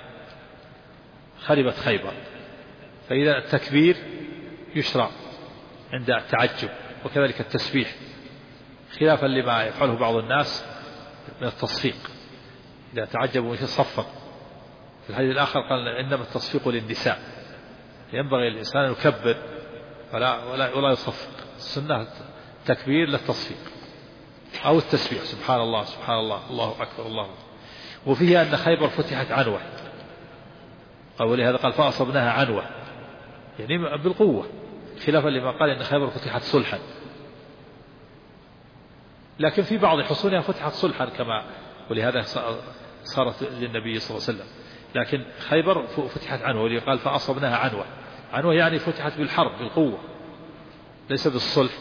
خربت خيبر، فإذا التكبير يشرع عند التعجب، وكذلك التسبيح، خلافا لما يفعله بعض الناس من التصفيق. إذا تعجبوا صفق. في الحديث الآخر قال إنما التصفيق للنساء، ينبغي الإنسان أن يكبر ولا يصفق. السنة التكبير للتصفيق أو التسبيح، سبحان الله سبحان الله الله أكبر الله. وفيه أن خيبر فتحت عنوة، ولهذا قال فأصبناها عنوة، يعني بالقوة، خلافا لما قال إن خيبر فتحت صلحا. لكن في بعض حصونها فتحت صلحا كما، ولهذا صارت للنبي صلى الله عليه وسلم. لكن خيبر فتحت عنوة، ولهذا قال فأصبناها عنوة. عنوة يعني فتحت بالحرب بالقوة ليس بالصلح.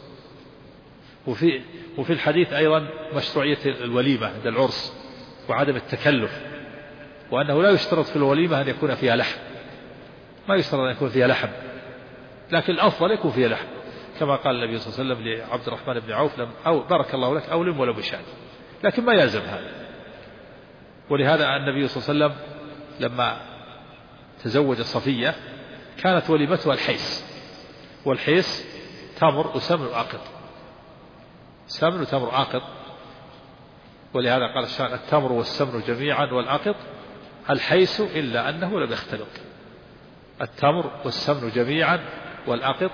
وفي الحديث أيضا مشروعية الوليمة عند العرس وعدم التكلف، وأنه لا يشترط في الوليمة أن يكون فيها لحم، ما يشترط أن يكون فيها لحم، لكن الأفضل يكون فيها لحم، كما قال النبي صلى الله عليه وسلم لعبد الرحمن بن عوف أو بارك الله لك أولم ولو بشاة، لكن ما يلزم هذا. ولهذا النبي صلى الله عليه وسلم لما تزوج صفية كانت وليمتها الحيس، والحيس تمر وسمن وعقد، سمن وتمر عقد. ولهذا قال الشاعر التمر والسمن جميعا والعقد الحيس إلا أنه لم يختلط. التمر والسمن جميعا والعقد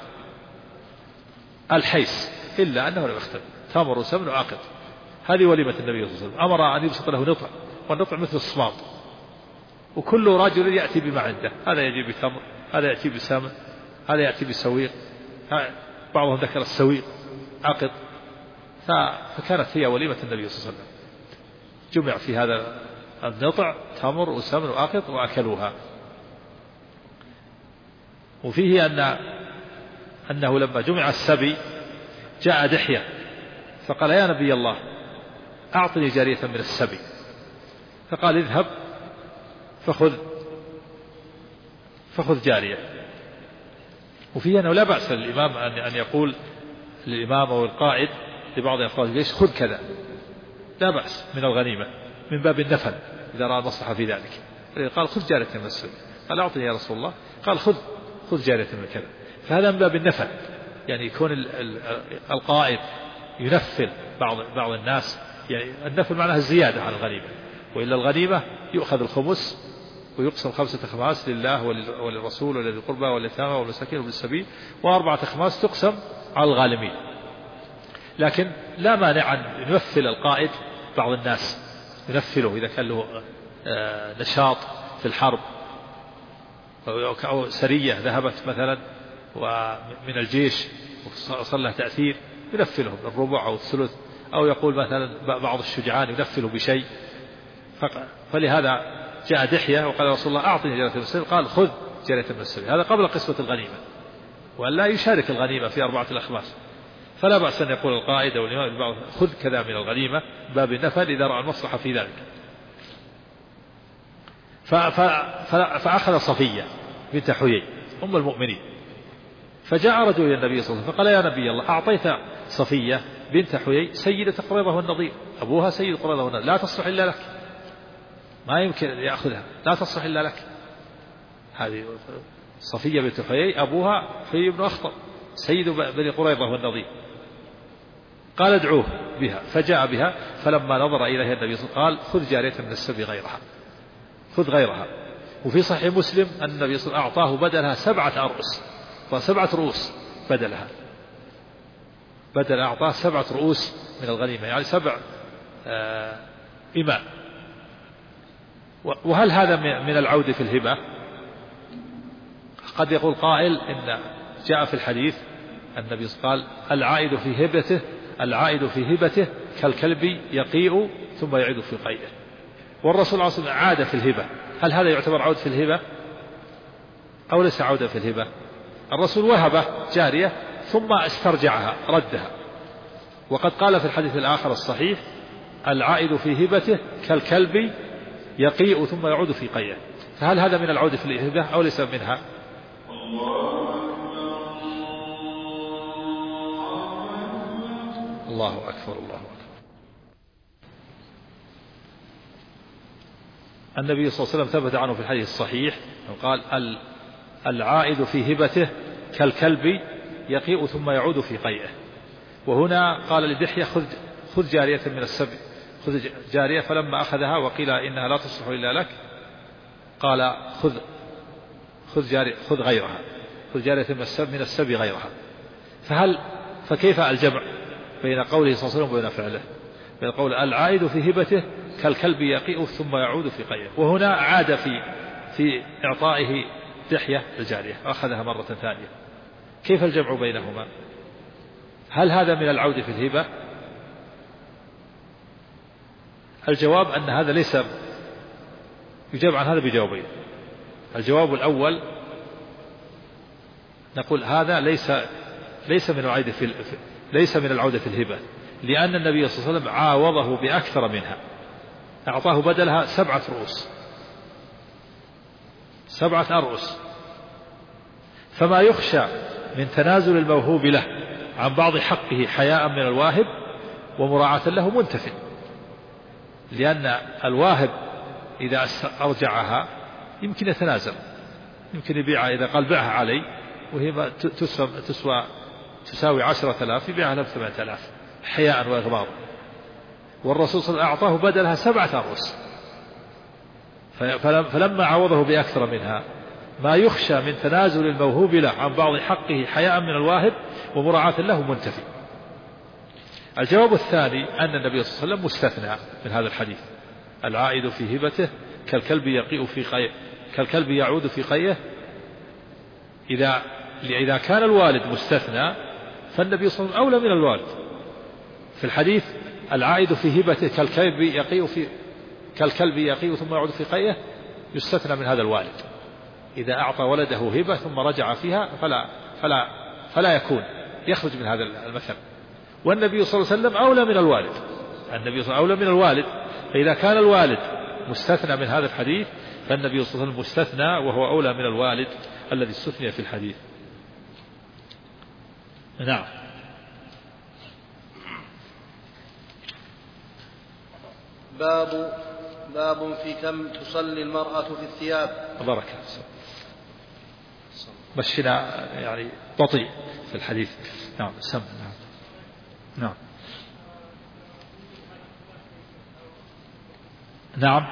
الحيس إلا أنه لم يختلط، تمر وسمن وعقد. هذه وليمة النبي صلى الله عليه وسلم. أمر أن يبسط له نطع، والنطع مثل الصماط، وكل رجل يأتي بما عنده، هذا يجي بتمر، هذا يأتي بسمن، هذا يأتي بسويق، بعضهم ذكر السويق عقد. فكانت هي وليمة النبي صلى الله عليه وسلم، جمع في هذا النطع تمر وسمن وعقد وأكلوها. وفيه أنه لما جمع السبي جاء دحية فقال يا نبي الله أعطني جارية من السبي، فقال اذهب فخذ جارية. وفيه أنه لا بأس للإمام أن يقول للإمام أو القائد لبعض أفراد الجيش خذ كذا، لا بأس من الغنيمة من باب النفل إذا رأى المصلحة في ذلك. قال خذ جارية من السبي، قال أعطني يا رسول الله، قال خذ جارية من كذا. فهذا من باب النفل، يعني يكون القائد ينفل بعض الناس، يعني النفل معناها الزيادة عن الغنيمة، وإلا الغنيمة يؤخذ الخمس ويقسم 5 أخماس لله وللرسول ولذي القربى واليتامى والمساكين وابن السبيل، و4 أخماس تقسم على الغالمين. لكن لا مانع أن ينفل القائد بعض الناس، ينفله إذا كان له نشاط في الحرب أو سرية ذهبت مثلا ومن الجيش وصل له تأثير، ينفلهم الربع أو الثلث، أو يقول مثلا بعض الشجعان ينفله بشيء. فلهذا جاء دحية وقال رسول الله أعطني جارية من السبي، قال خذ جارية من السبي. هذا قبل قسمة الغنيمة، وأن لا يشارك الغنيمة في 4 الأخماس. فلا بأس أن يقول القائد أو الإمام خذ كذا من الغنيمة باب النفل إذا رأى المصلحة في ذلك. فأخذ صفية بنت حيي أم المؤمنين، فجاء رجل إلى النبي صلى الله عليه وسلم فقال يا نبي الله أعطيت صفية بنت حيي سيدة قريظة والنضير، أبوها سيد قريظة والنضير، لا تصلح إلا لك، ما يمكن يأخذها، لا تصلح إلا لك. هذه صفية بنت حيي أبوها حيي بن أخطب سيد بني قريظة والنضير. قال ادعوه بها، فجاء بها، فلما نظر إليها النبي صلى الله عليه وسلم قال خذ جارية من السبي غيرها، خذ غيرها. وفي صحيح مسلم أن النبي صلى الله عليه وسلم أعطاه بدلها 7 أرؤس، ف7 رؤوس بدلها، أعطاه 7 رؤوس من الغنيمة، يعني 7 إماء. وهل هذا من العود في الهبة؟ قد يقول قائل إن جاء في الحديث النبي قال العائد في هبته كالكلب يقيء ثم يعيد في قيئه، والرسول عليه الصلاة والسلام عاد في الهبة. هل هذا يعتبر عود في الهبة أو ليس عودا في الهبة؟ الرسول وهب جارية ثم استرجعها ردها، وقد قال في الحديث الآخر الصحيح العائد في هبته كالكلب يقيء ثم يعود في قيئه. فهل هذا من العود في الهبة أو ليس منها؟ الله أكبر الله أكبر. النبي صلى الله عليه وسلم ثبت عنه في الحديث الصحيح قال العائد في هبته كالكلب يقيء ثم يعود في قيئه. وهنا قال لدحية خذ جارية من السبع، خذ جارية، فلما أخذها وقيل إنها لا تصلح إلا لك قال خذ غيرها، خذ جارية من السبع غيرها. فكيف الجمع بين قوله صلى الله عليه وسلم وبين فعله؟ بين قول العائد في هبته كالكلب يقيء ثم يعود في قيئه، وهنا عاد في إعطائه دحية الجارية أخذها مرة ثانية. كيف الجمع بينهما؟ هل هذا من العود في الهبة؟ الجواب أن هذا ليس، يجاب عن هذا بجوابين. الجواب الأول نقول هذا ليس من العود في الهبة، لأن النبي صلى الله عليه وسلم عاوضه بأكثر منها، أعطاه بدلها 7 رؤوس، 7 أرؤس. فما يخشى من تنازل الموهوب له عن بعض حقه حياء من الواهب ومراعاة له منتفع، لأن الواهب إذا أرجعها يمكن يتنازل، يمكن يبيعها، إذا قال بعها علي وهي تساوي 10,000 يبيعها له 8,000 حياء وإغماض. والرسول صلى الله عليه وسلم أعطاه بدلها 7 أرؤس، فلما عوضه بأكثر منها ما يخشى من تنازل الموهوب له عن بعض حقه حياء من الواهب ومراعاة له منتفي. الجواب الثاني أن النبي صلى الله عليه وسلم مستثنى من هذا الحديث، العائد في هبته كالكلب يقيء في قيئه، كالكلب يعود في قيئه. إذا كان الوالد مستثنى فالنبي صلى الله عليه وسلم أولى من الوالد. في الحديث العائد في هبته كالكلب يقيء ثم يعود في قيئه يستثنى من هذا الوالد. إذا أعطى ولده هبة ثم رجع فيها فلا يكون يخرج من هذا المثل. والنبي صلى الله عليه وسلم أولى من الوالد، النبي صلى الله عليه وسلم أولى من الوالد. فإذا كان الوالد مستثنى من هذا الحديث فالنبي صلى الله عليه وسلم مستثنى وهو أولى من الوالد الذي استثني في الحديث. نعم. باب في كم تصلي المرأة في الثياب. بارك الله. مشينا يعني بطيء في الحديث. نعم سم. نعم. نعم.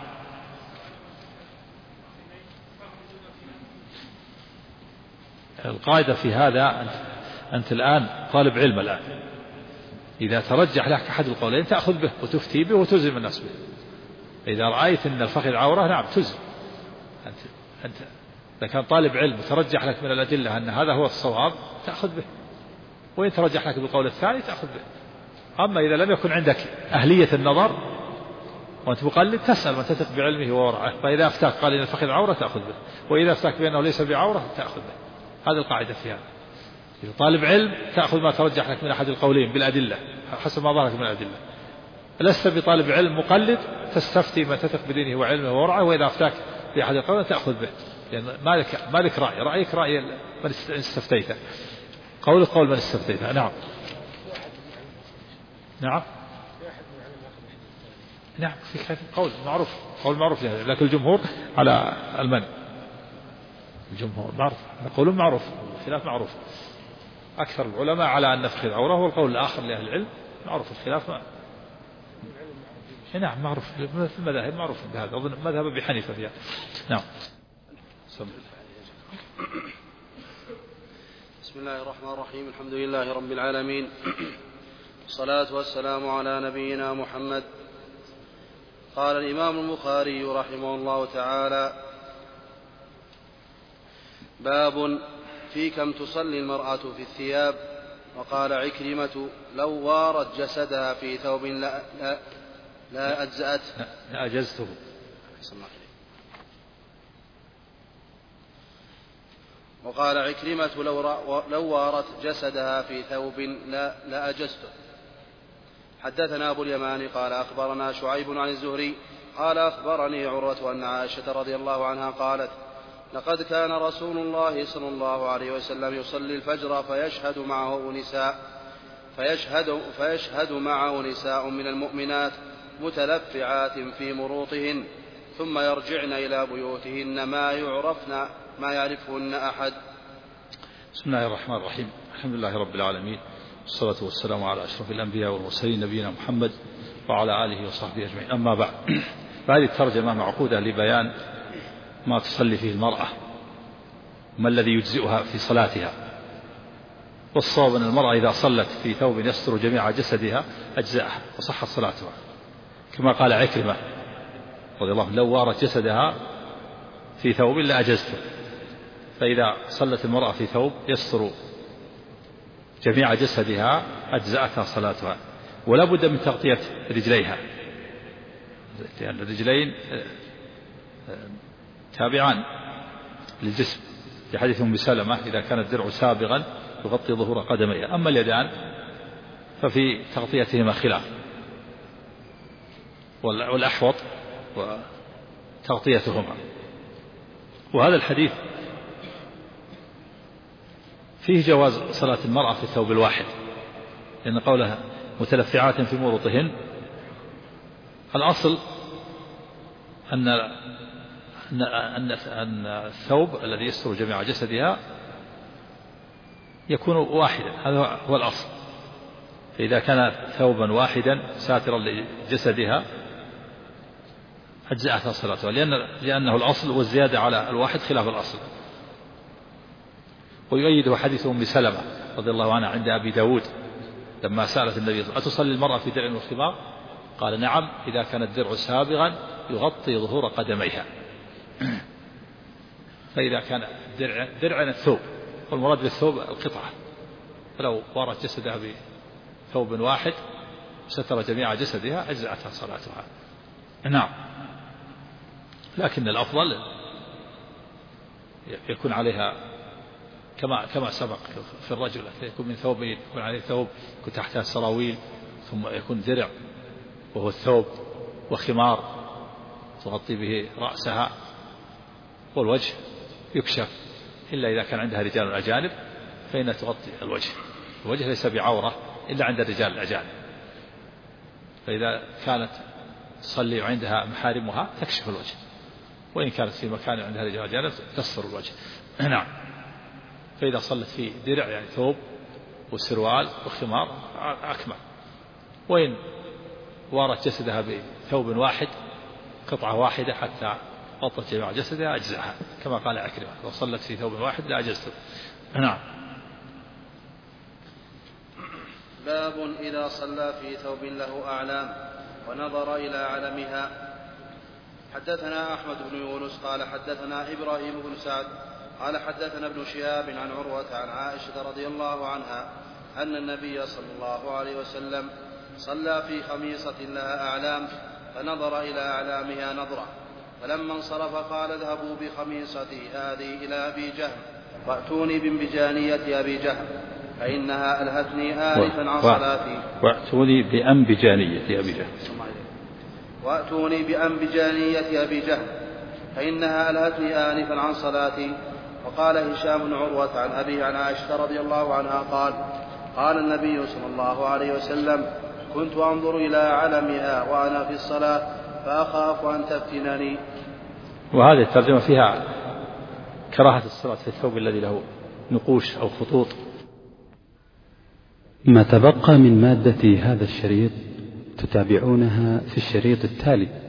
القاعدة في هذا أنت الآن طالب علم الآن، إذا ترجح لك أحد القولين تأخذ به وتفتي به وتلزم الناس به. إذا رأيت أن الفخذ عورة نعم تلزم أنت إذا كان طالب علم وترجح لك من الأدلة أن هذا هو الصواب تأخذ به، وإن ترجح لك بالقول الثاني تأخذ به. أما إذا لم يكن عندك أهلية النظر وأنت مقلد تسأل من تثق بعلمه وورعه، فإذا أفتاك قال إن الفخذ عورة تأخذ به، وإذا أفتاك بأنه ليس بعورة تأخذ به. هذه القاعدة في هذا. إذا طالب علم تأخذ ما ترجح لك من أحد القولين بالأدلة حسب ما ظهرك من الأدلة. لست بطالب علم مقلد تستفتي ما تثق بدينه وعلمه وورعه، وإذا أفتاك بأحد القولين تأخذ به، لأن ما لك رأي، رأيك رأي من استفتيته، قولك قول من استفتيته. نعم. نعم. نعم في قول معروف لهذا، لكن الجمهور على المنع. الجمهور معروف، قول معروف، الخلاف معروف. أكثر العلماء على أن نفخ العورة، والقول الآخر لأهل العلم معروف الخلاف. نعم معروف في المذاهب، معروف بهذا، أظن مذهب أبي حنيفة فيها. نعم. بسم الله الرحمن الرحيم. الحمد لله رب العالمين، الصلاة والسلام على نبينا محمد. قال الإمام البخاري رحمه الله تعالى: باب في كم تصلي المرأة في الثياب. وقال عكرمة: لو وارت جسدها في ثوب لا أجزأته. لا أجزته. وقال عكرمة: لو وارت جسدها في ثوب لا أجزته. حدثنا أبو اليمان قال أخبرنا شعيب عن الزهري قال أخبرني عروة أن عائشة رضي الله عنها قالت لقد كان رسول الله صلى الله عليه وسلم يصلي الفجر فيشهد معه نساء من المؤمنات متلفعات في مروطهن ثم يرجعن إلى بيوتهن ما يعرفهن أحد. بسم الله الرحمن الرحيم. الحمد لله رب العالمين، والصلاة والسلام على أشرف الأنبياء والمرسلين نبينا محمد وعلى آله وصحبه أجمعين. أما بعد، فهذه الترجمة معقودة لبيان ما تصلي فيه المرأة، ما الذي يجزئها في صلاتها. والصواب أن المرأة إذا صلت في ثوب يستر جميع جسدها أجزأها وصحت صلاتها، كما قال عكرمة رضي الله عنه لو وارت جسدها في ثوب لا أجزته. فإذا صلت المرأة في ثوب يستر جميع جسدها أجزأتها صلاتها. ولا بد من تغطية رجليها، لأن الرجلين تابعان للجسم، في حديث أم سلمة إذا كان الدرع سابغا يغطي ظهور قدميها. أما اليدان ففي تغطيتهما خلاف، والأحوط وتغطيتهما. وهذا الحديث فيه جواز صلاة المرأة في الثوب الواحد، لأن قولها متلفعات في مروطهن الأصل أن الثوب الذي يستر جميع جسدها يكون واحدا، هذا هو الأصل. فإذا كان ثوبا واحدا ساترا لجسدها أجزأتها صلاتها، لأنه الأصل، والزيادة على الواحد خلاف الأصل. ويؤيده حديث أم سلمة رضي الله عنها عند أبي داود لما سألت النبي أتصلي المرأة في درع وخمار؟ قال نعم إذا كان الدرع سابغا يغطي ظهور قدميها. فإذا كان درع الثوب، والمراد بالثوب القطعة، فلو وارت جسدها بثوب واحد ستر جميع جسدها أجزأتها صلاتها. نعم، لكن الأفضل يكون عليها كما سبق في الرجل، يكون من ثوبين، يكون عليه ثوب يكون تحتها سراويل، ثم يكون درع وهو الثوب، وخمار تغطي به رأسها، والوجه يكشف إلا إذا كان عندها رجال أجانب فإنها تغطي الوجه. الوجه ليس بعورة إلا عند الرجال الأجانب، فإذا كانت تصلي عندها محارمها تكشف الوجه، وإن كانت في مكان عندها رجال أجانب تستر الوجه. نعم. فإذا صلت في درع يعني ثوب وسروال وخمار أكمل. وإن وارت جسدها بثوب واحد قطعة واحدة حتى غطت جميع جسدها أجزأها، كما قال عكرمة لو صلت في ثوب واحد لا أجزته. نعم. باب إذا صلى في ثوب له أعلام ونظر إلى علمها. حدثنا أحمد بن يونس قال حدثنا إبراهيم بن سعد قال حدثنا ابن شهاب عن عروة عن عائشة رضي الله عنها أن النبي صلى الله عليه وسلم صلى في خميصة لها أعلام فنظر إلى أعلامها نظرة، فلما انصرف قال اذهبوا بخميصتي هذه إلى أبي جهم وأتوني بأنبجانية أبي جهم فإنها ألهتني آنفا عن صلاتي. وأتوني بأنبجانية أبي جهم وأتوني بأنبجانية أبي جهم فإنها ألهتني آنفا عن صلاتي. وقال هشام بن عروة عن أبيه عن عائشة رضي الله عنها قال النبي صلى الله عليه وسلم كنت أنظر إلى علمها وأنا في الصلاة فأخاف أن تفتنني. وهذه الترجمة فيها كراهة الصلاة في الثوب الذي له نقوش أو خطوط. ما تبقى من مادة هذا الشريط تتابعونها في الشريط التالي.